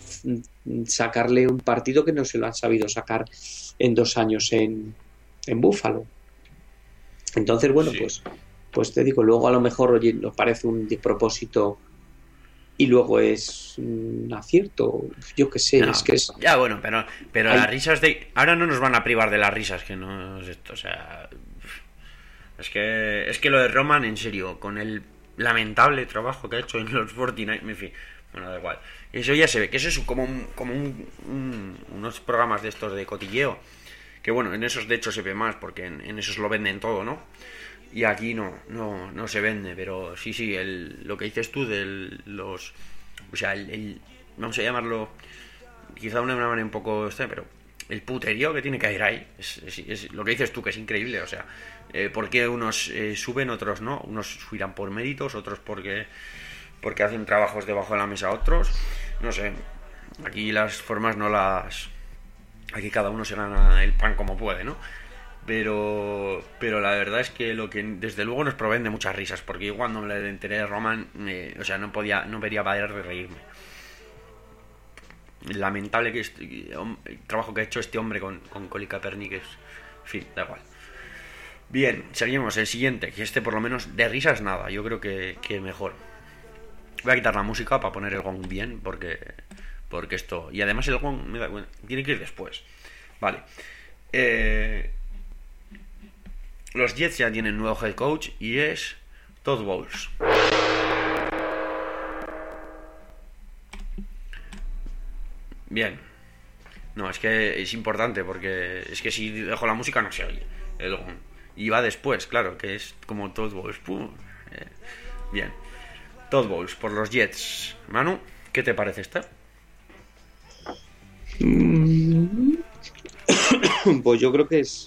sacarle un partido que no se lo han sabido sacar en dos años en, en Buffalo. Entonces, bueno, sí. pues pues te digo, luego a lo mejor oye, nos parece un despropósito y luego es un acierto, yo qué sé, no, es que es... Ya, bueno, pero pero Hay... las risas de... Ahora no nos van a privar de las risas, que no es esto, o sea... Es que es que lo de Roman, en serio, con el lamentable trabajo que ha hecho en los cuarenta y nueve, en fin, bueno, da igual. Eso ya se ve, que eso es como un, como un, un, unos programas de estos de cotilleo, que bueno, en esos de hecho se ve más, porque en, en esos lo venden todo, ¿no? Y aquí no, no, no se vende, pero sí, sí, el, lo que dices tú de los... O sea, el, el... Vamos a llamarlo... Quizá de una manera un poco... Este, pero el puterío que tiene que haber ahí, es, es, es lo que dices tú, que es increíble, o sea... Eh, ¿Por qué unos eh, suben, otros no? Unos subirán por méritos, otros porque porque hacen trabajos debajo de la mesa a otros. No sé, aquí las formas no las... Aquí cada uno se gana el pan como puede, ¿no? Pero pero la verdad es que lo que desde luego nos proveen de muchas risas, porque yo cuando me enteré de Roman, eh, o sea, no podía, no vería parar de reírme. Lamentable que este, el trabajo que ha hecho este hombre con, con Colin Kaepernick es... En fin, da igual. Bien, seguimos, el siguiente, que este por lo menos de risas nada, yo creo que, que mejor. Voy a quitar la música para poner el gong bien, porque porque esto... Y además el gong me da, bueno, tiene que ir después. Vale. Eh, los Jets ya tienen nuevo head coach y es Todd Bowles. Bien. No, es que es importante, porque es que si dejo la música no se oye el gong. Y va después, claro, que es como Todd Bowles. Pum. Eh, bien. Todd Bowles por los Jets. Manu, ¿qué te parece esta? Pues yo creo que es...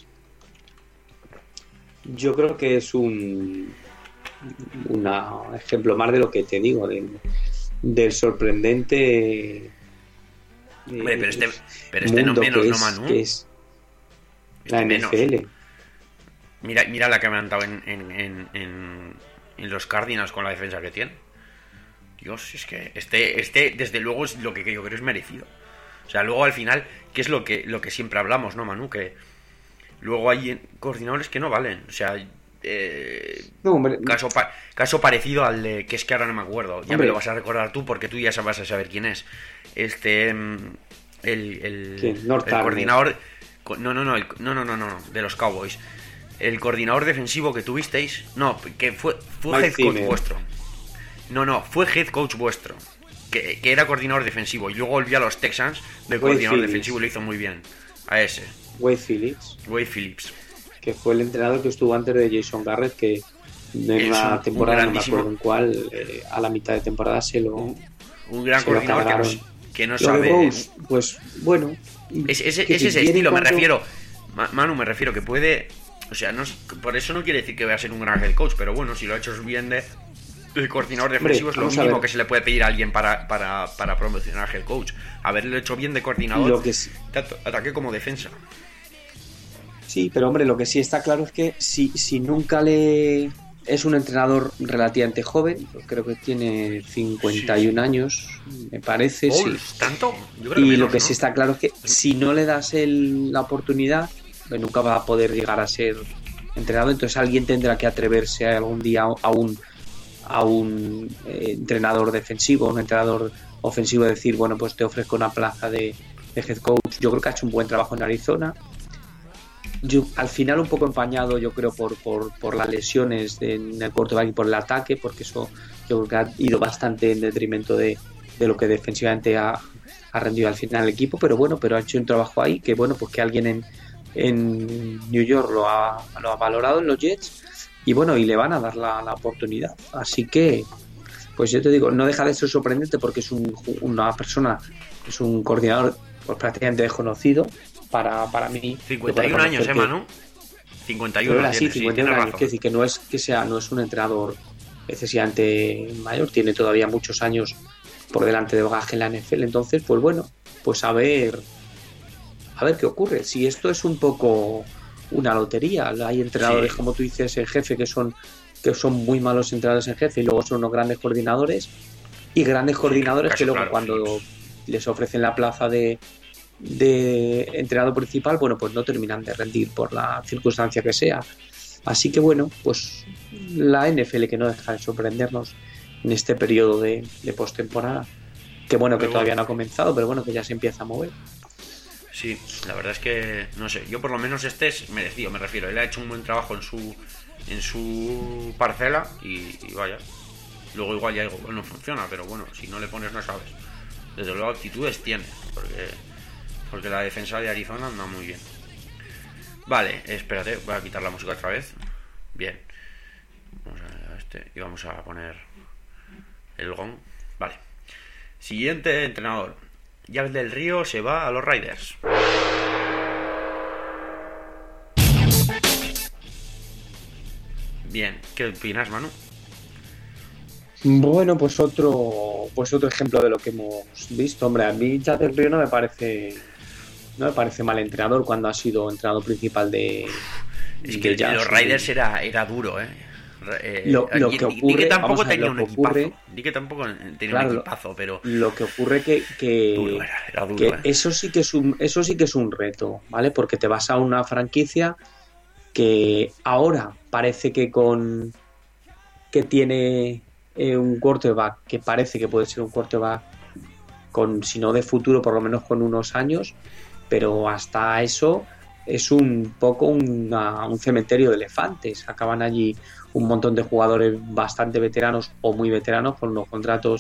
Yo creo que es un... un ejemplo más de lo que te digo, de, del sorprendente... Hombre, pero este, pero este no menos, es, ¿no, Manu? Que es la este N F L. Menos. Mira, mira la que me han dado en, en, en, en, en los Cardinals con la defensa que tienen. Dios, es que este, este desde luego es lo que yo creo es merecido. O sea, luego al final, ¿qué es lo que, lo que siempre hablamos, no, Manu? Que luego hay coordinadores que no valen. O sea, eh, no, hombre, caso, pa- caso parecido al de, que es que ahora no me acuerdo. Ya hombre. me lo vas a recordar tú, porque tú ya vas a saber quién es. Este, el, el, el coordinador... No, no, no, el, no, no, no, no, de los Cowboys. El coordinador defensivo que tuvisteis, no, que fue, fue head coach vuestro. No, no, fue head coach vuestro. Que, que era coordinador defensivo. Y luego volvió a los Texans de coordinador Phillips. defensivo y lo hizo muy bien. A ese. Wade Phillips. Wade Phillips. Que fue el entrenador que estuvo antes de Jason Garrett, que en es una un, temporada, un no me acuerdo en cuál, eh, a la mitad de temporada se lo. Un, un gran coordinador que no, que no lo sabe. Rose, pues bueno. Es, ese es ese estilo, cuanto... me refiero. Manu, me refiero que puede. O sea, no, por eso no quiere decir que vaya a ser un gran head coach, pero bueno, si lo ha hecho bien de, de coordinador defensivo, hombre, es lo mínimo que se le puede pedir a alguien para, para, para promocionar head coach. Haberlo hecho bien de coordinador, lo que sí. tanto ataque como defensa. Sí, pero hombre, lo que sí está claro es que si, si nunca le es un entrenador relativamente joven, creo que tiene cincuenta y uno sí. años, me parece. Oh, sí. ¿Tanto? Yo creo y que lo menos, que ¿no? sí está claro es que si no le das el, la oportunidad, pues nunca va a poder llegar a ser entrenador. Entonces alguien tendrá que atreverse algún día a un, a un eh, entrenador defensivo, un entrenador ofensivo, decir, bueno, pues te ofrezco una plaza de, de head coach. Yo creo que ha hecho un buen trabajo en Arizona. Yo, al final un poco empañado, yo creo, por, por, por las lesiones de, en el quarterback y por el ataque, porque eso yo creo que ha ido bastante en detrimento de, de lo que defensivamente ha, ha rendido al final el equipo, pero bueno, pero ha hecho un trabajo ahí que bueno, pues que alguien en, en New York lo ha, lo ha valorado en los Jets y bueno, y le van a dar la, la oportunidad. Así que, pues yo te digo, no deja de ser sorprendente porque es un, una persona, es un coordinador pues prácticamente desconocido. Para, para mí cincuenta y uno años, ¿eh, Manu? cincuenta y uno años, tiene, sí, cincuenta y uno sí, años. Quiere decir que no es que sea, no es un entrenador excesivamente mayor, tiene todavía muchos años por delante de bagaje en la N F L. Entonces, pues bueno, pues a ver a ver qué ocurre. Si esto es un poco una lotería, hay entrenadores, sí. como tú dices, en jefe, que son que son muy malos entrenadores en jefe y luego son unos grandes coordinadores y grandes sí, coordinadores que luego claro, cuando sí. les ofrecen la plaza de de entrenador principal, bueno, pues no terminan de rendir por la circunstancia que sea. Así que bueno, pues la N F L que no deja de sorprendernos en este periodo de, de postemporada, que bueno, que pero todavía bueno. no ha comenzado, pero bueno, que ya se empieza a mover. Sí, la verdad es que, no sé, yo por lo menos este es merecido, me refiero, él ha hecho un buen trabajo en su en su parcela y, y vaya, luego igual ya algo no funciona, pero bueno, si no le pones no sabes. Desde luego actitudes tiene, porque Porque la defensa de Arizona anda muy bien. Vale, espérate, voy a quitar la música otra vez. Bien. Vamos a este y vamos a poner el gong. Vale. Siguiente entrenador. Jack del Río se va a los Raiders. Bien, ¿qué opinas, Manu? Bueno, pues otro pues otro ejemplo de lo que hemos visto. Hombre, a mí Jack del Río no me parece no me parece mal entrenador cuando ha sido entrenador principal de es que de Jazz, los Raiders sí. era, era duro, ¿eh? eh lo, lo que ocurre, di que tampoco ver, tenía un ocurre, equipazo di que tampoco tenía claro, un equipazo, pero lo que ocurre que, que, duro era, era duro, que ¿eh? eso sí que es un eso sí que es un reto, ¿vale? Porque te vas a una franquicia que ahora parece que con que tiene eh, un quarterback que parece que puede ser un quarterback con, si no de futuro, por lo menos con unos años, pero hasta eso es un poco una, un cementerio de elefantes. Acaban allí un montón de jugadores bastante veteranos o muy veteranos con unos contratos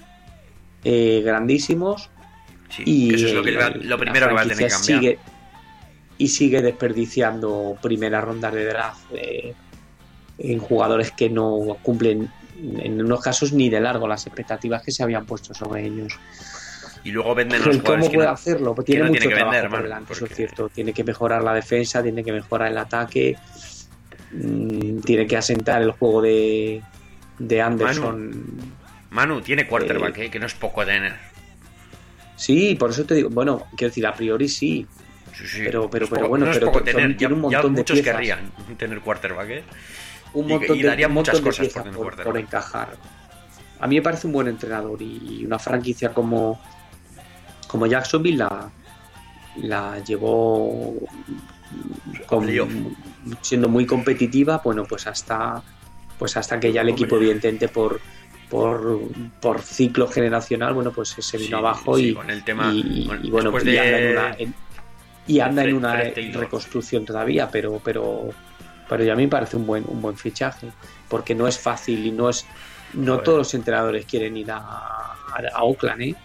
eh, grandísimos. Sí, y eso es lo, que va, lo primero que va a tener que cambiar. Sigue, y sigue desperdiciando primeras rondas de draft eh, en jugadores que no cumplen en unos casos ni de largo las expectativas que se habían puesto sobre ellos. Y luego venden los jugadores. ¿Cómo puede no, hacerlo? Pues tiene no mucho tiene trabajo vender, por man, delante, porque... eso es cierto. Tiene que mejorar la defensa, tiene que mejorar el ataque, mmm, tiene que asentar el juego de, de Anderson. Manu, Manu tiene quarterback, eh, eh, que no es poco tener. Sí, por eso te digo, bueno, quiero decir, a priori sí. Sí, sí. Pero, pero, es pero poco, bueno, no pero es poco tener. tiene un montón ya de muchos piezas. querrían tener quarterback, ¿eh? Un montón y, y de, darían un muchas montón cosas de por, tener por, quarterback. por encajar. A mí me parece un buen entrenador y una franquicia como como Jacksonville la, la llevó con, siendo muy competitiva, bueno, pues hasta pues hasta que ya el equipo, evidentemente por por, por ciclo generacional, bueno, pues se vino sí, abajo sí, y, con el tema, y, con, y bueno, de... y anda en una, en, y anda Fred, en una Fred reconstrucción todavía, pero pero pero ya a mí me parece un buen un buen fichaje, porque no es fácil y no es no Joder. Todos los entrenadores quieren ir a, a, a Oakland, ¿eh?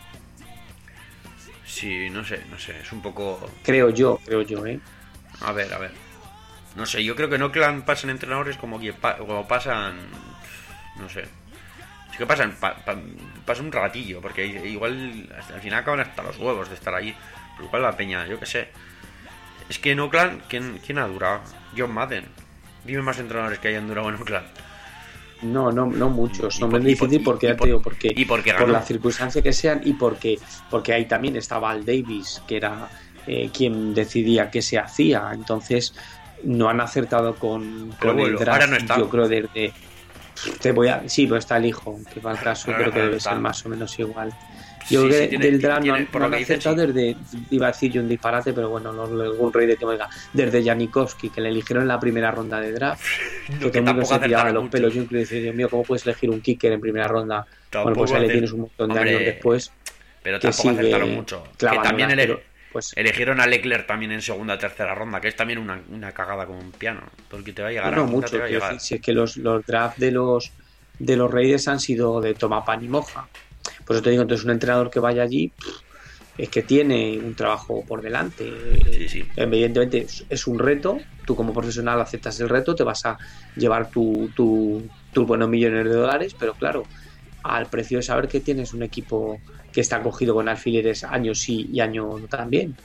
Sí, no sé, no sé, es un poco... Creo yo, creo yo, ¿eh? A ver, a ver. No sé, yo creo que en Oakland pasan entrenadores como que pa- como pasan... No sé. Sí que pasan, pa- pa- pasan un ratillo, porque igual al final acaban hasta los huevos de estar ahí. Pero igual la peña, yo qué sé. Es que en Oakland, ¿quién, quién ha durado? John Madden. Dime más entrenadores que hayan durado en Oakland. No, no, no muchos, no es difícil porque ya te digo, porque, y porque por la circunstancia que sean y porque porque ahí también estaba Al Davis, que era eh, quien decidía qué se hacía. Entonces, no han acertado con, Pero con bueno, el draft. ahora no está. Yo creo desde te voy a sí, pero está el hijo, que va al caso, Ahora creo que no debe está. ser más o menos igual. Yo Sí, creo que sí, tiene- del draft tiene- no han, por no lo han que dicen, acertado sí. desde, iba a decir yo un disparate, pero bueno, no, algún rey de que oiga, desde Janikowski, que le eligieron en la primera ronda de draft, No, que que todo el mundo tampoco se tiraba de acertaron los mucho. pelos. Yo incluso decía, Dios mío, ¿cómo puedes elegir un kicker en primera ronda? Bueno, pues Tampoco ahí le acer- tienes un montón de Hombre, años después. Pero que tampoco sigue acertaron mucho. Que clavándola, también ele- pero, pues, eligieron a Leclerc también en segunda tercera ronda, que es también una, una cagada como un piano. Porque te va a llegar no, a no quinta, mucho. te va a Quiero llegar. decir, si es que los, los drafts de los de los Raiders han sido de toma pan y moja. Pues yo te digo, entonces un entrenador que vaya allí pff, es que tiene un trabajo por delante. Sí, sí. Evidentemente es, es un reto. Tú como profesional aceptas el reto, te vas a llevar tu, tu, tus buenos millones de dólares, pero claro, al precio de saber que tienes un equipo que está cogido con alfileres años sí y años no también.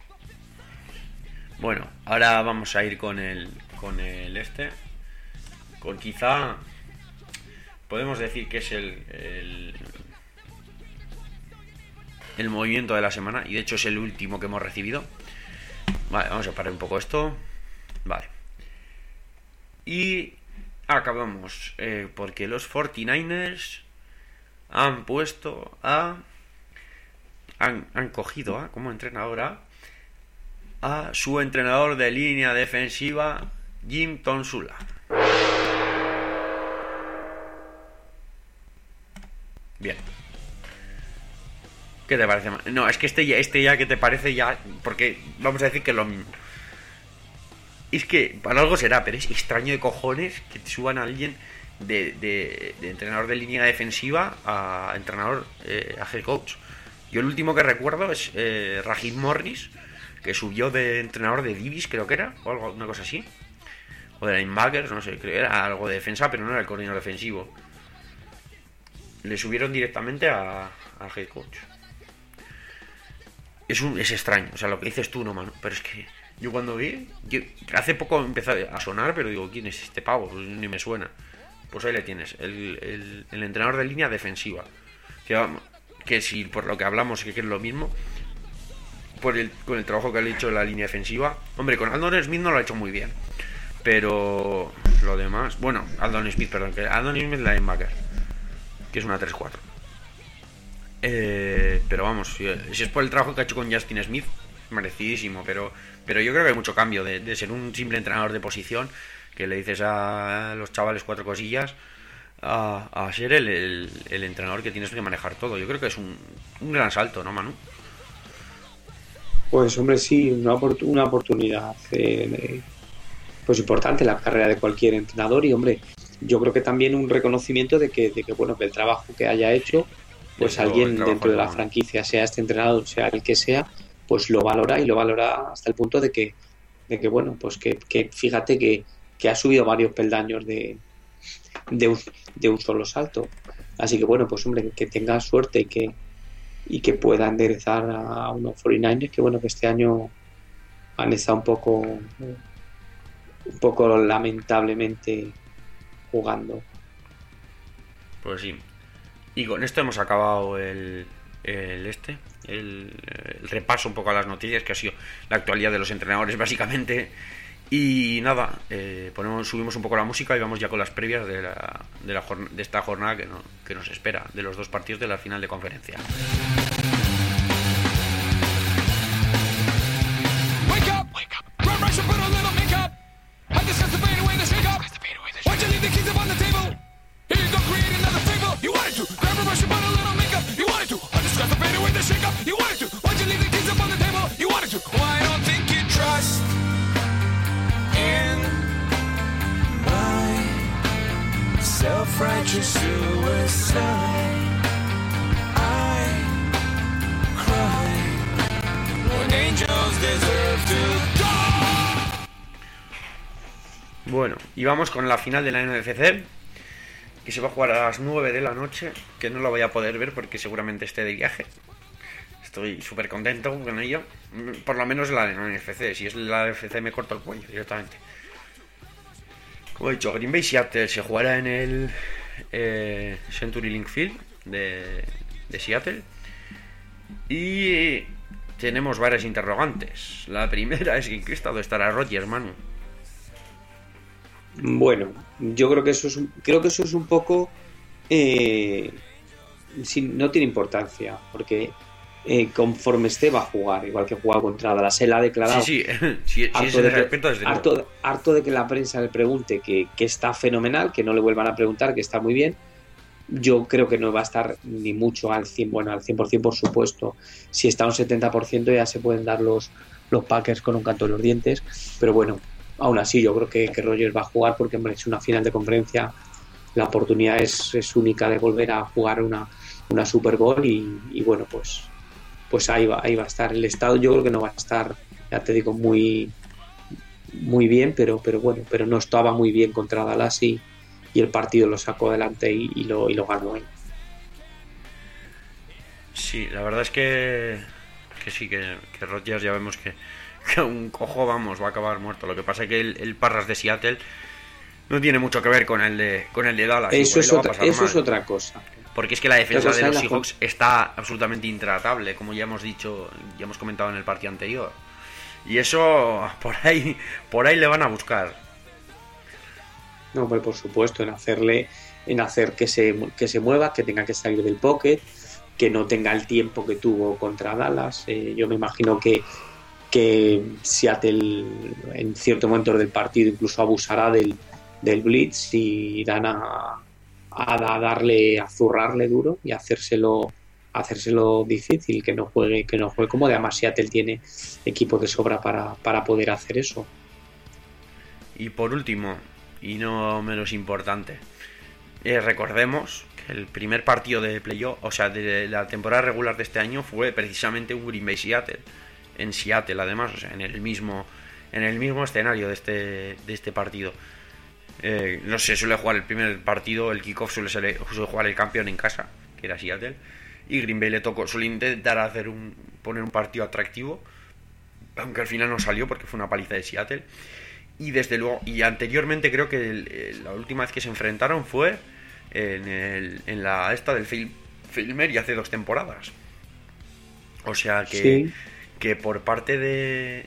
Bueno, ahora vamos a ir con el con el este. Con quizá podemos decir que es el, el el movimiento de la semana, y de hecho es el último que hemos recibido. Vale, vamos a parar un poco esto. Vale. Y acabamos eh, porque los cuarenta y nueve ers han puesto a han, han cogido a como entrenador a, a su entrenador de línea defensiva, Jim Tomsula. Bien. ¿Qué te parece? No, es que este ya, este ya, ¿qué te parece ya? Porque vamos a decir que lo... Es que para algo será, pero es extraño de cojones que te suban a alguien de, de, de entrenador de línea defensiva a entrenador, eh, a head coach. Yo el último que recuerdo es eh, Raheem Morris, que subió de entrenador de Divis, creo que era, o algo, una cosa así. O de linebackers, no sé, creo que era algo de defensa, pero no era el coordinador defensivo. Le subieron directamente a, a head coach. Es, un, es extraño, o sea, lo que dices tú, no, mano. Pero es que yo cuando vi, yo, hace poco empezó a sonar, pero digo, ¿quién es este pavo? Pues ni me suena. Pues ahí le tienes, el, el, el entrenador de línea defensiva. Que, que si por lo que hablamos que es lo mismo, por el, con el trabajo que ha hecho en la línea defensiva. Hombre, con Aldon Smith no lo ha hecho muy bien, pero lo demás, bueno, Aldon Smith, perdón, que Aldon Smith es la linebacker, que es una tres cuatro. Eh, pero vamos, si es por el trabajo que ha hecho con Justin Smith, merecidísimo, pero pero yo creo que hay mucho cambio de, de ser un simple entrenador de posición que le dices a los chavales cuatro cosillas a, a ser el, el, el entrenador que tienes que manejar todo. Yo creo que es un, un gran salto, ¿no, Manu? Pues hombre, sí, una, una oportunidad eh, pues importante en la carrera de cualquier entrenador. Y hombre, yo creo que también un reconocimiento de que, de que bueno, que el trabajo que haya hecho, pues Desde alguien luego, dentro de la no. franquicia, sea este entrenador, sea el que sea, pues lo valora, y lo valora hasta el punto de que, de que bueno, pues que, que fíjate que, que ha subido varios peldaños de, de, un, de un solo salto. Así que bueno, pues hombre, que tenga suerte y que y que pueda enderezar a unos cuarenta y nueve ers que bueno, que este año han estado un poco un poco lamentablemente jugando. Pues sí. Y con esto hemos acabado el, el este el, el repaso un poco a las noticias, que ha sido la actualidad de los entrenadores básicamente. Y nada, eh, ponemos, subimos un poco la música y vamos ya con las previas de, la, de, la jorn- de esta jornada que, no, que nos espera, de los dos partidos de la final de conferencia. Wake up! Wake up! Grab brush and put a little makeup. I discuss the fade away, the shake up. Why'd you leave the keys up on the table? Here you go, create another fable. You wanted to grab a brush and put a little makeup. You wanted to I discuss the fade away, the shake up. You wanted to. Why'd you leave the keys up on the table? You wanted to. Well, I don't think you trust in my self-righteous suicide. I cry when angels deserve to die. Bueno, y vamos con la final de la N F C, que se va a jugar a las nueve de la noche, que no la voy a poder ver porque seguramente esté de viaje. Estoy súper contento con ello. Por lo menos la de la N F C. Si es la N F C me corto el cuello directamente. Como he dicho, Green Bay Seattle se jugará en el eh, Century Link Field de, de Seattle. Y tenemos varias interrogantes. La primera es: ¿en qué estado estará Rodgers, Manu? Bueno, yo creo que eso es un, creo que eso es un poco eh, sin, no tiene importancia, porque eh, conforme esté va a jugar, igual que ha jugado contra Dallas. Él ha declarado Sí, sí, sí, sí, harto, ese de, respeto desde luego. harto, harto de que la prensa le pregunte que, que está fenomenal, que no le vuelvan a preguntar, que está muy bien. Yo creo que no va a estar ni mucho al cien, bueno, al cien por ciento, por supuesto. Si está a un setenta por ciento ya se pueden dar los, los Packers con un canto en los dientes, pero bueno, aún así yo creo que, que Rodgers va a jugar porque, hombre, es una final de conferencia, la oportunidad es, es única de volver a jugar una, una Super Bowl y, y bueno, pues pues ahí va, ahí va a estar. El estado yo creo que no va a estar, ya te digo, muy muy bien, pero pero bueno, pero no estaba muy bien contra Dallas y, y el partido lo sacó adelante y, y, lo, y lo ganó él. Sí, la verdad es que, que sí, que, que Rodgers ya vemos que, que un cojo, vamos, va a acabar muerto. Lo que pasa es que el, el Parras de Seattle no tiene mucho que ver con el de, con el de Dallas. Eso, es otra, eso mal. es otra cosa. Porque es que la defensa de los la Seahawks con... está absolutamente intratable, como ya hemos dicho, ya hemos comentado en el partido anterior. Y eso, por ahí, por ahí le van a buscar. No, pues por supuesto, en hacerle, en hacer que se, que se mueva, que tenga que salir del pocket, que no tenga el tiempo que tuvo contra Dallas. Eh, yo me imagino que, que Seattle en cierto momento del partido incluso abusará del, del blitz y irán a, a, a darle, a zurrarle duro y a hacérselo, a hacérselo difícil, que no juegue, que no juegue cómodo. Además Seattle tiene equipo de sobra para, para poder hacer eso. Y por último, y no menos importante, eh, recordemos que el primer partido de playoff, o sea, de la temporada regular de este año, fue precisamente un Green Bay Seattle, en Seattle además, o sea, en el mismo, en el mismo escenario de este, de este partido. Eh, no se suele jugar el primer partido, el kickoff suele, suele jugar el campeón en casa, que era Seattle, y Green Bay le tocó, suele intentar hacer un, poner un partido atractivo, aunque al final no salió porque fue una paliza de Seattle. Y desde luego, y anteriormente creo que el, el, la última vez que se enfrentaron fue en, el, en la esta del Film, Filmer y hace dos temporadas. O sea que, sí. que por parte de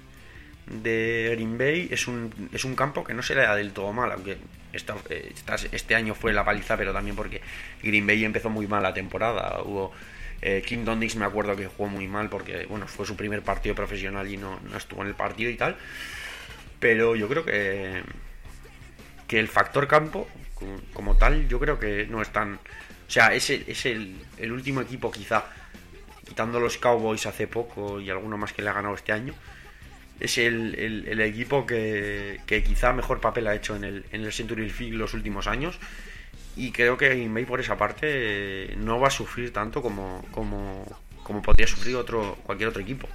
de Green Bay es un, es un campo que no se le da del todo mal, aunque esta, esta, este año fue la paliza, pero también porque Green Bay empezó muy mal la temporada. Hubo eh, Kim Dundee, me acuerdo que jugó muy mal porque bueno, fue su primer partido profesional y no, no estuvo en el partido y tal. Pero yo creo que que el factor campo como, como tal, yo creo que no es tan, o sea, es el, es el, el último equipo, quizá quitando los Cowboys hace poco y alguno más que le ha ganado este año, es el, el, el equipo que, que quizá mejor papel ha hecho en el, en el Century Field los últimos años, y creo que Green Bay por esa parte no va a sufrir tanto como, como, como podría sufrir otro cualquier otro equipo.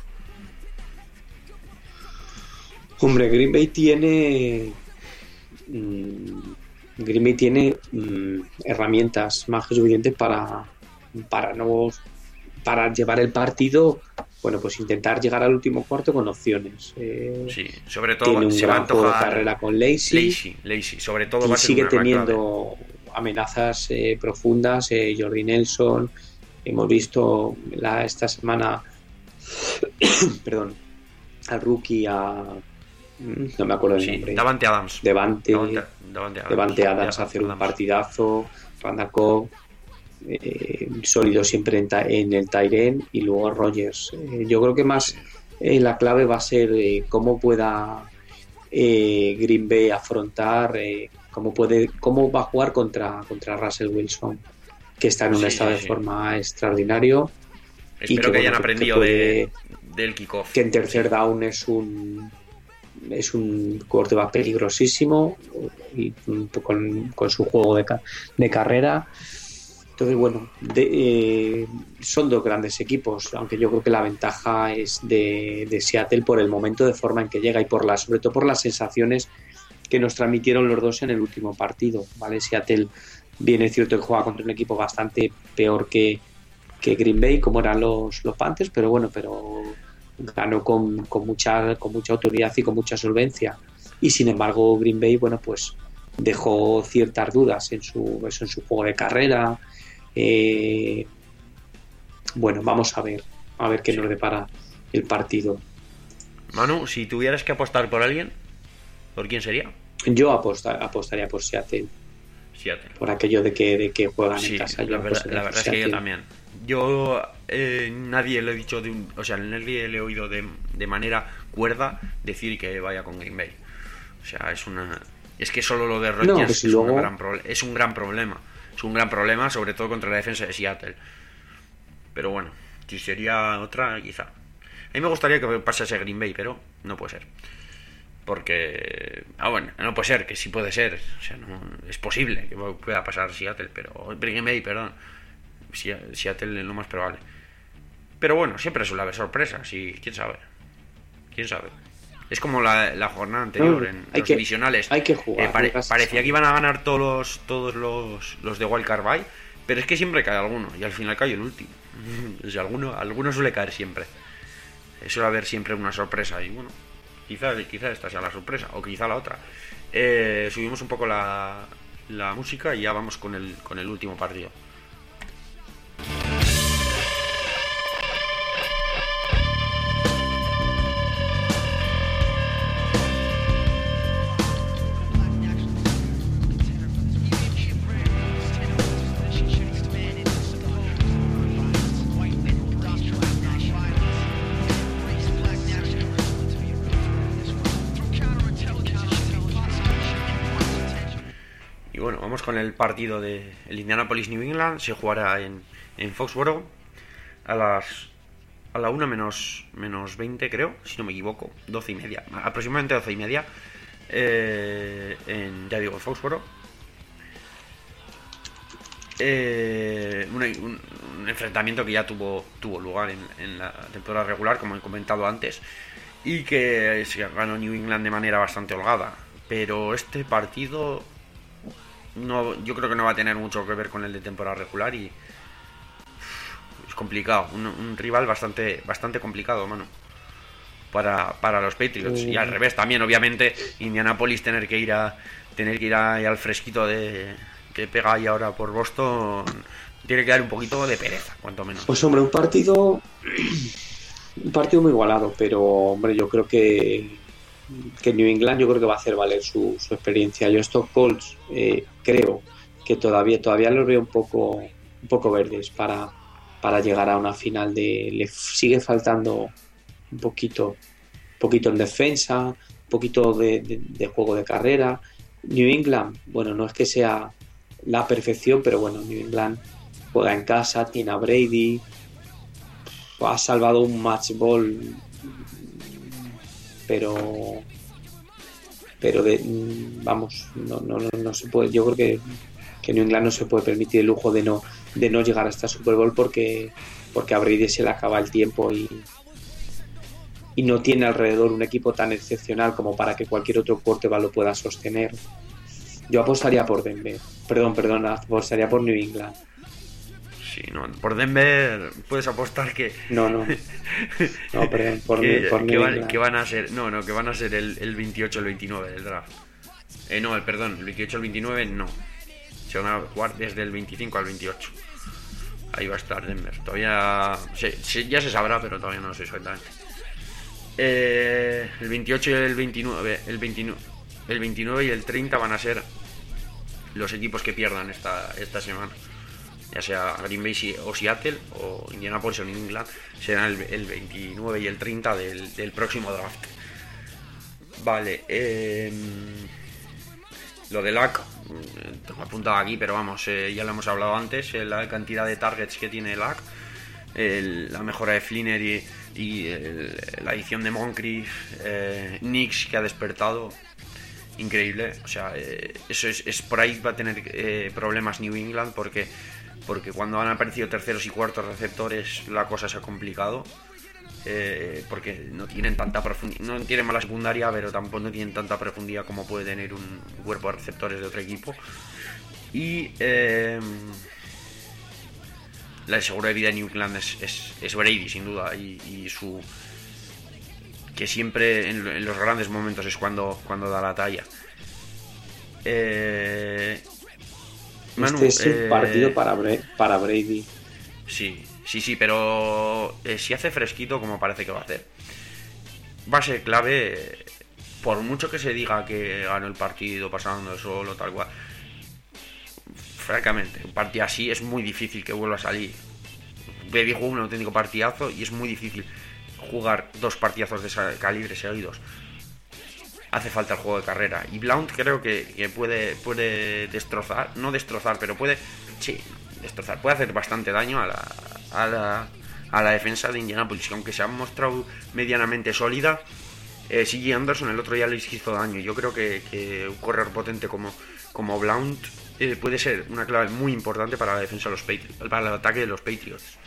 Hombre, Green Bay tiene mmm, Green Bay tiene mmm, herramientas más que suficientes para para no para llevar el partido. Bueno, pues intentar llegar al último cuarto con opciones. Eh, sí, sobre todo tiene un se gran va a juego de carrera con Lacy. Lacy, Lacy, sobre todo y va a ser sigue una teniendo amenazas eh, profundas. Eh, Jordi Nelson, hemos visto la, esta semana, perdón, al rookie a no me acuerdo del sí, nombre. Davante Adams. Davante, Davante, Davante Adams. Davante Adams hacer un Adams. partidazo. Randall Cobb, eh, sólido siempre en, ta, en el tight end, y luego Rodgers. Eh, yo creo que más eh, la clave va a ser eh, cómo pueda eh, Green Bay afrontar, eh, cómo puede, cómo va a jugar contra, contra Russell Wilson, que está en un sí, estado sí, de sí. forma extraordinario. Espero y que, que bueno, hayan que, aprendido que puede, de, del kickoff. Que en tercer down es un es un quarterback peligrosísimo y con, con su juego de, de carrera. Entonces, bueno, de, eh, son dos grandes equipos, aunque yo creo que la ventaja es de, de Seattle por el momento de forma en que llega y por la, sobre todo por las sensaciones que nos transmitieron los dos en el último partido, ¿vale? Seattle, bien es cierto que juega contra un equipo bastante peor que, que Green Bay, como eran los, los Panthers, pero bueno, pero ganó con, con mucha con mucha autoridad y con mucha solvencia. Y sin embargo Green Bay, bueno, pues dejó ciertas dudas en su, eso, en su juego de carrera. Eh, bueno, vamos a ver a ver qué sí. nos depara el partido. Manu, si tuvieras que apostar por alguien, ¿por quién sería? Yo aposta, apostaría por Seattle. Seattle. Por aquello de que, de que juegan Sí, en casa. Yo la verdad, apostaría la por verdad es que yo Seattle. también. Yo eh, nadie le he dicho de un, o sea, nadie le he oído de, de manera cuerda decir que vaya con Green Bay. O sea, es una es que solo lo de Rodgers No, pues es, luego- una gran proble- es un gran problema. Es un gran problema, sobre todo contra la defensa de Seattle. Pero bueno, si sería otra, quizá. A mí me gustaría que pasase Green Bay, pero no puede ser. Porque... Ah, bueno, no puede ser, que sí puede ser. O sea, no, es posible que pueda pasar Seattle, pero... Green Bay, perdón. Se- Seattle es lo más probable. Pero bueno, siempre suele haber sorpresas y quién sabe. Quién sabe. Es como la, la jornada anterior No, en hay los que- divisionales. hay que jugar, Eh, pare- nunca se parecía sabe. que iban a ganar todos los, todos los, los de Wildcard Bye, pero es que siempre cae alguno y al final cae el último. O sea, alguno, alguno suele caer siempre. Eh, Suele haber siempre una sorpresa y bueno, quizá, quizá esta sea la sorpresa o quizá la otra. Eh, subimos un poco la, la música y ya vamos con el, con el último partido. Y bueno, vamos con el partido de el Indianapolis New England. Se jugará en, en Foxborough a las a la una menos, menos veinte, creo, si no me equivoco, doce y media, aproximadamente doce y media, eh, en, ya digo, Foxborough. Eh, un, un- un enfrentamiento que ya tuvo, tuvo lugar en, en la temporada regular, como he comentado antes, y que se ganó New England de manera bastante holgada. Pero este partido no, yo creo que no va a tener mucho que ver con el de temporada regular y uf, es complicado, un, un rival bastante bastante complicado, mano, para, para los Patriots. Y al revés también, obviamente, Indianapolis tener que ir a tener que ir ahí al fresquito de que pega ahí ahora por Boston, tiene que dar un poquito de pereza, cuanto menos. Pues hombre, un partido un partido muy igualado, pero hombre, yo creo que que New England yo creo que va a hacer valer su, su experiencia. Yo estos Colts eh, creo que todavía todavía los veo un poco un poco verdes para, para llegar a una final de le sigue faltando un poquito un poquito en defensa, un poquito de, de, de juego de carrera. New England, bueno, no es que sea la perfección, pero bueno, New England juega en casa, tiene a Brady, ha salvado un match ball, pero pero de, vamos, no, no, no, no se puede, yo creo que, que New England no se puede permitir el lujo de no de no llegar hasta Super Bowl porque porque a Brady se le acaba el tiempo y y no tiene alrededor un equipo tan excepcional como para que cualquier otro quarterback lo pueda sostener. Yo apostaría por Denver, perdón, perdón, apostaría por New England. Sí, no, por Denver puedes apostar que No, no, no, perdón, por, que, New- por que New van, England. que van a ser, no, no, que van a ser el, el veintiocho, el veintinueve del draft. Eh, no, el perdón, el veintiocho, el veintinueve no. Se van a jugar desde el veinticinco al veintiocho. Ahí va a estar Denver. Todavía se, se- ya se sabrá, pero todavía no lo sé exactamente. Eh, el veintiocho y el veintinueve, el veintinueve, el veintinueve y el treinta van a ser los equipos que pierdan esta, esta semana. Ya sea Green Bay o Seattle o Indianapolis o New England, serán el, el veintinueve y el treinta del, del próximo draft. Vale, eh, lo de Luck, tengo apuntado aquí, pero vamos, eh, ya lo hemos hablado antes, eh, la cantidad de targets que tiene Luck, el- la mejora de Flinner y, y el- la edición de Moncrief, eh, Nix que ha despertado, increíble. O sea, eh, eso es, es por ahí va a tener eh, problemas New England porque porque cuando han aparecido terceros y cuartos receptores la cosa se ha complicado, eh, porque no tienen tanta profundidad, no tienen mala secundaria, pero tampoco no tienen tanta profundidad como puede tener un cuerpo de receptores de otro equipo. Y eh, la seguro de vida de New England es, es, es Brady, sin duda, y, y su que siempre en, en los grandes momentos es cuando, cuando da la talla. Eh, Manu, este es eh, un partido para, Bre- para Brady. Sí, sí, sí, pero eh, si hace fresquito como parece que va a hacer, va a ser clave, por mucho que se diga que ganó el partido pasando solo, tal cual, francamente, un partido así es muy difícil que vuelva a salir. Baby jugó un auténtico partidazo y es muy difícil jugar dos partidazos de ese calibre seguidos. Hace falta el juego de carrera. Y Blount creo que, que puede, puede destrozar, no destrozar, pero puede, sí, destrozar. Puede hacer bastante daño a la, a la, a la defensa de Indianapolis, que aunque se ha mostrado medianamente sólida, eh, C J Anderson el otro día les hizo daño. Yo creo que, que un corredor potente como, como Blount eh, puede ser una clave muy importante para la defensa de los Patriots, para el ataque de los Patriots.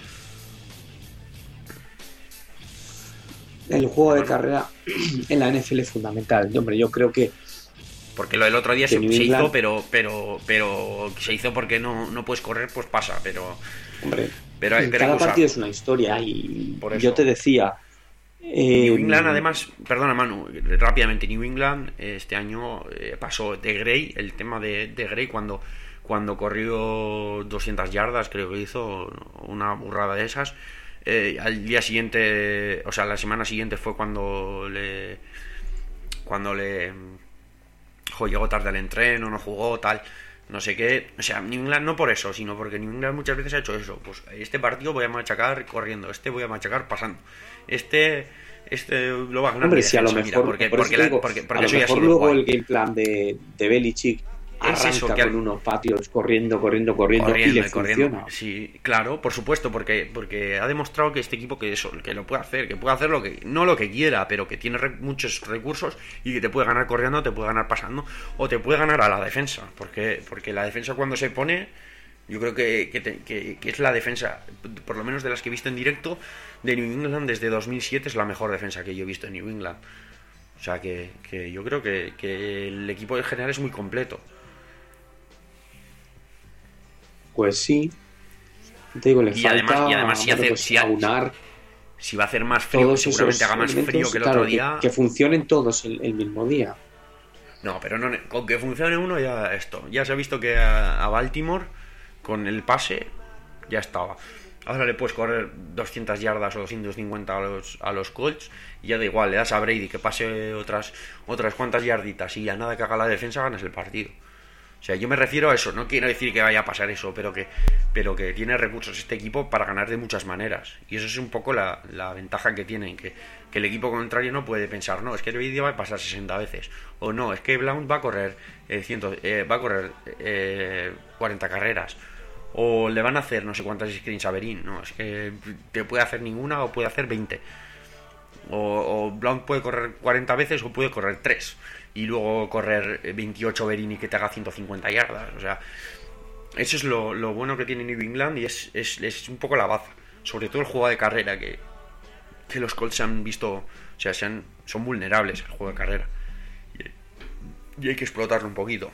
El juego de carrera en la N F L es fundamental. Hombre, yo creo que porque lo del otro día se, se England... hizo, pero pero pero se hizo porque no, no puedes correr, pues pasa, pero hombre, pero, hay, pero cada hay partido es una historia y por eso. Yo te decía eh... New England además, perdona Manu, rápidamente, New England este año eh, pasó de Gray, el tema de, de Gray cuando cuando corrió doscientas yardas, creo que hizo una burrada de esas. Eh, al día siguiente, o sea, la semana siguiente fue cuando le cuando le jo, llegó tarde al entreno, no jugó, tal, no sé qué. O sea, New England no por eso, sino porque New England muchas veces ha hecho eso. Pues este partido voy a machacar corriendo, este voy a machacar pasando, este este lo va a ganar. Hombre, si a lo mejor, mira, porque, por porque, eso la, digo, porque, porque a lo eso ya mejor luego el game plan de, de Belichick arranca es eso, que con al... unos patios corriendo, corriendo, corriendo, corriendo y le corriendo, funciona. Sí, claro, por supuesto, porque porque ha demostrado que este equipo que eso, que lo puede hacer, que puede hacer lo que no lo que quiera, pero que tiene re, muchos recursos y que te puede ganar corriendo, te puede ganar pasando o te puede ganar a la defensa, porque porque la defensa cuando se pone, yo creo que que, te, que que es la defensa, por lo menos de las que he visto en directo de New England desde dos mil siete, es la mejor defensa que yo he visto en New England. O sea que, que yo creo que, que el equipo en general es muy completo. Pues sí, te digo, le y falta además, y además si, bueno, hace, pues, si, aunar si va a hacer más frío, seguramente haga más frío que el claro, otro día. Que, que funcionen todos el, el mismo día. No, pero no, con que funcione uno ya esto. Ya se ha visto que a, a Baltimore con el pase ya estaba. Ahora le puedes correr doscientas yardas o doscientas cincuenta a los, a los Colts y ya da igual, le das a Brady que pase otras, otras cuantas yarditas y ya nada que haga la defensa ganas el partido. O sea, yo me refiero a eso, no quiero decir que vaya a pasar eso, pero que pero que tiene recursos este equipo para ganar de muchas maneras. Y eso es un poco la, la ventaja que tienen, que, que el equipo contrario no puede pensar, no, es que el vídeo va a pasar sesenta veces, o no, es que Blount va a correr eh, cien, eh, va a correr eh, cuarenta carreras, o le van a hacer no sé cuántas screens a Berín, no, es que te puede hacer ninguna o puede hacer veinte. O, o Blount puede correr cuarenta veces o puede correr tres y luego correr veintiocho Berini que te haga ciento cincuenta yardas. O sea, eso es lo, lo bueno que tiene New England y es, es, es un poco la baza, sobre todo el juego de carrera, que, que los Colts se han visto, o sea, se han, son vulnerables el juego de carrera y, y hay que explotarlo un poquito.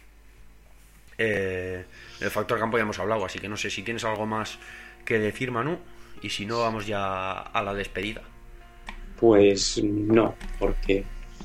Eh, el factor campo ya hemos hablado, así que no sé si tienes algo más que decir, Manu, y si no vamos ya a la despedida. Pues no, porque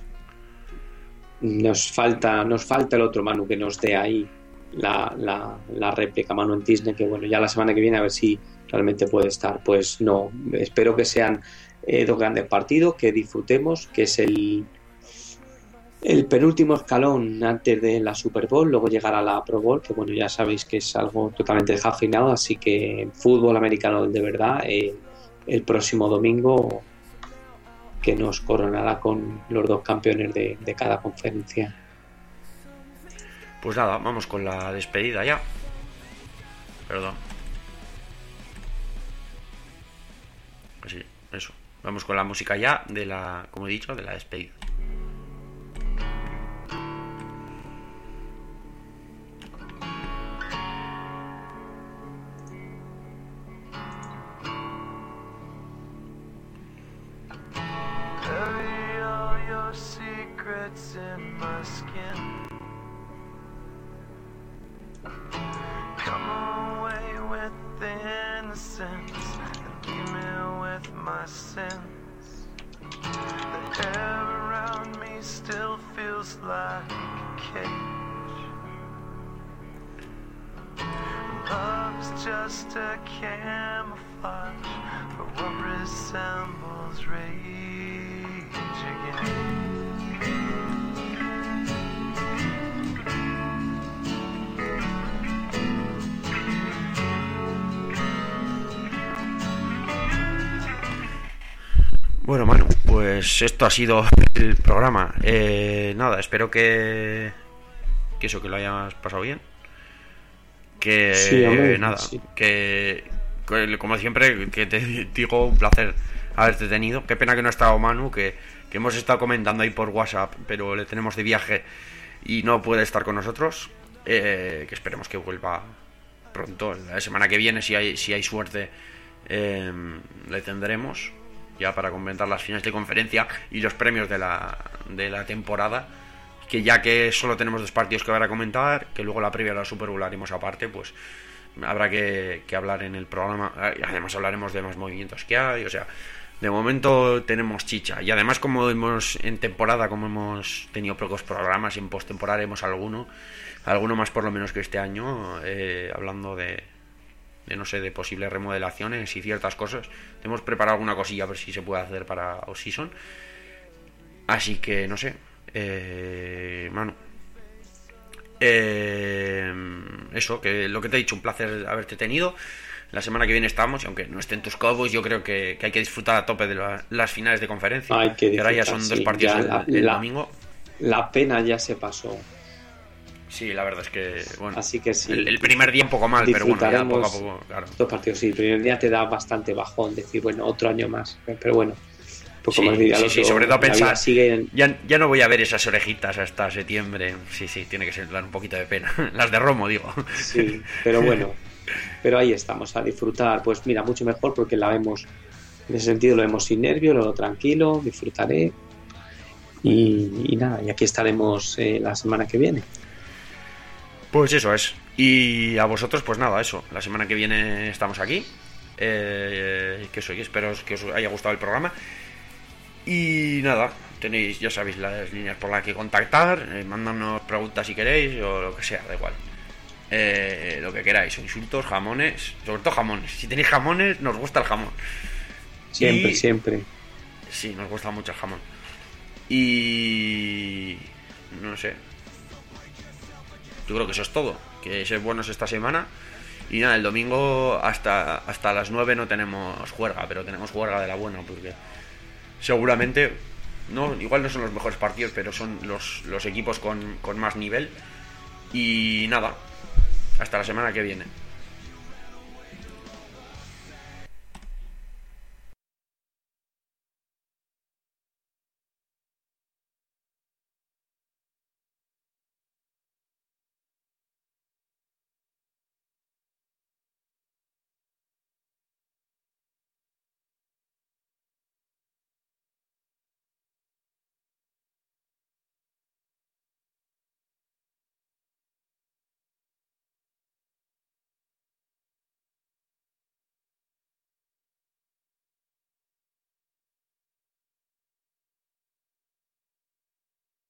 nos falta nos falta el otro Manu que nos dé ahí la, la, la réplica, Manu en Disney, que bueno, ya la semana que viene a ver si realmente puede estar. Pues no, espero que sean eh, dos grandes partidos, que disfrutemos, que es el el penúltimo escalón antes de la Super Bowl, luego llegará la Pro Bowl, que bueno, ya sabéis que es algo totalmente descafeinado, así que fútbol americano de verdad eh, el próximo domingo, que nos coronará con los dos campeones de, de cada conferencia. Pues nada, vamos con la despedida ya. Perdón. Así, eso. Vamos con la música ya de la, como he dicho, de la despedida. In my skin, come away with the innocence and leave me with my sins. The air around me still feels like a cage. Love's just a camouflage for what resembles rage again. Bueno, Manu, pues esto ha sido el programa. Eh, nada, espero que, que eso, que lo hayas pasado bien. Que Sí, hombre, nada, sí. que, que como siempre, que te digo, un placer haberte tenido. Qué pena que no ha estado Manu, que, que hemos estado comentando ahí por WhatsApp, pero le tenemos de viaje y no puede estar con nosotros. Eh, que esperemos que vuelva pronto, la semana que viene, si hay, si hay suerte, eh, le tendremos ya para comentar las finales de conferencia y los premios de la, de la temporada, que ya que solo tenemos dos partidos que van a comentar, que luego la previa de la Super Bowl la haremos aparte, pues habrá que, que hablar en el programa. Además hablaremos de más movimientos que hay, o sea, de momento tenemos chicha. Y además, como hemos en temporada, como hemos tenido pocos programas, en postemporada haremos alguno, alguno más por lo menos que este año, eh, hablando de, de, no sé, de posibles remodelaciones y ciertas cosas. Hemos preparado alguna cosilla a ver si se puede hacer para off-season. Así que, no sé, eh, Manu. Eh, eso, que lo que te he dicho, un placer haberte tenido. La semana que viene estamos, y aunque no estén tus Cowboys, yo creo que, que hay que disfrutar a tope de la, las finales de conferencia. Hay que Y ahora ya disfrutar, son dos sí, partidos ya el, la- el la- domingo. La pena ya se pasó. Sí, la verdad es que, bueno, Así que sí. el, el primer día un poco mal, pero bueno, ya poco a poco, claro. Dos partidos, sí. El primer día te da bastante bajón decir, bueno, otro año más. Pero bueno, pues Sí, como diría sí, el sí, otro, sobre todo la vida pensar, sigue. ya, ya no voy a ver esas orejitas hasta septiembre. Sí, sí, tiene que ser dar un poquito de pena. Las de Romo, digo. Sí, pero bueno. Pero ahí estamos, a disfrutar. Pues mira, mucho mejor porque la vemos. En ese sentido lo vemos sin nervios, lo veo tranquilo, disfrutaré. Y, y nada, y aquí estaremos eh, la semana que viene. Pues eso es. Y a vosotros, pues nada, eso. La semana que viene estamos aquí. Eh, que soy, espero que os haya gustado el programa. Y nada, tenéis, ya sabéis, las líneas por las que contactar. Eh, mandadnos preguntas si queréis o lo que sea, da igual. Eh, lo que queráis, o insultos, jamones, sobre todo jamones. Si tenéis jamones, nos gusta el jamón. Siempre, Y- siempre. Sí, nos gusta mucho el jamón. Y no sé. Yo creo que eso es todo. Que ser buenos esta semana. Y nada, el domingo hasta, hasta las nueve no tenemos juerga, pero tenemos juerga de la buena, porque seguramente, no, igual no son los mejores partidos, pero son los, los equipos con, con más nivel. Y nada, hasta la semana que viene.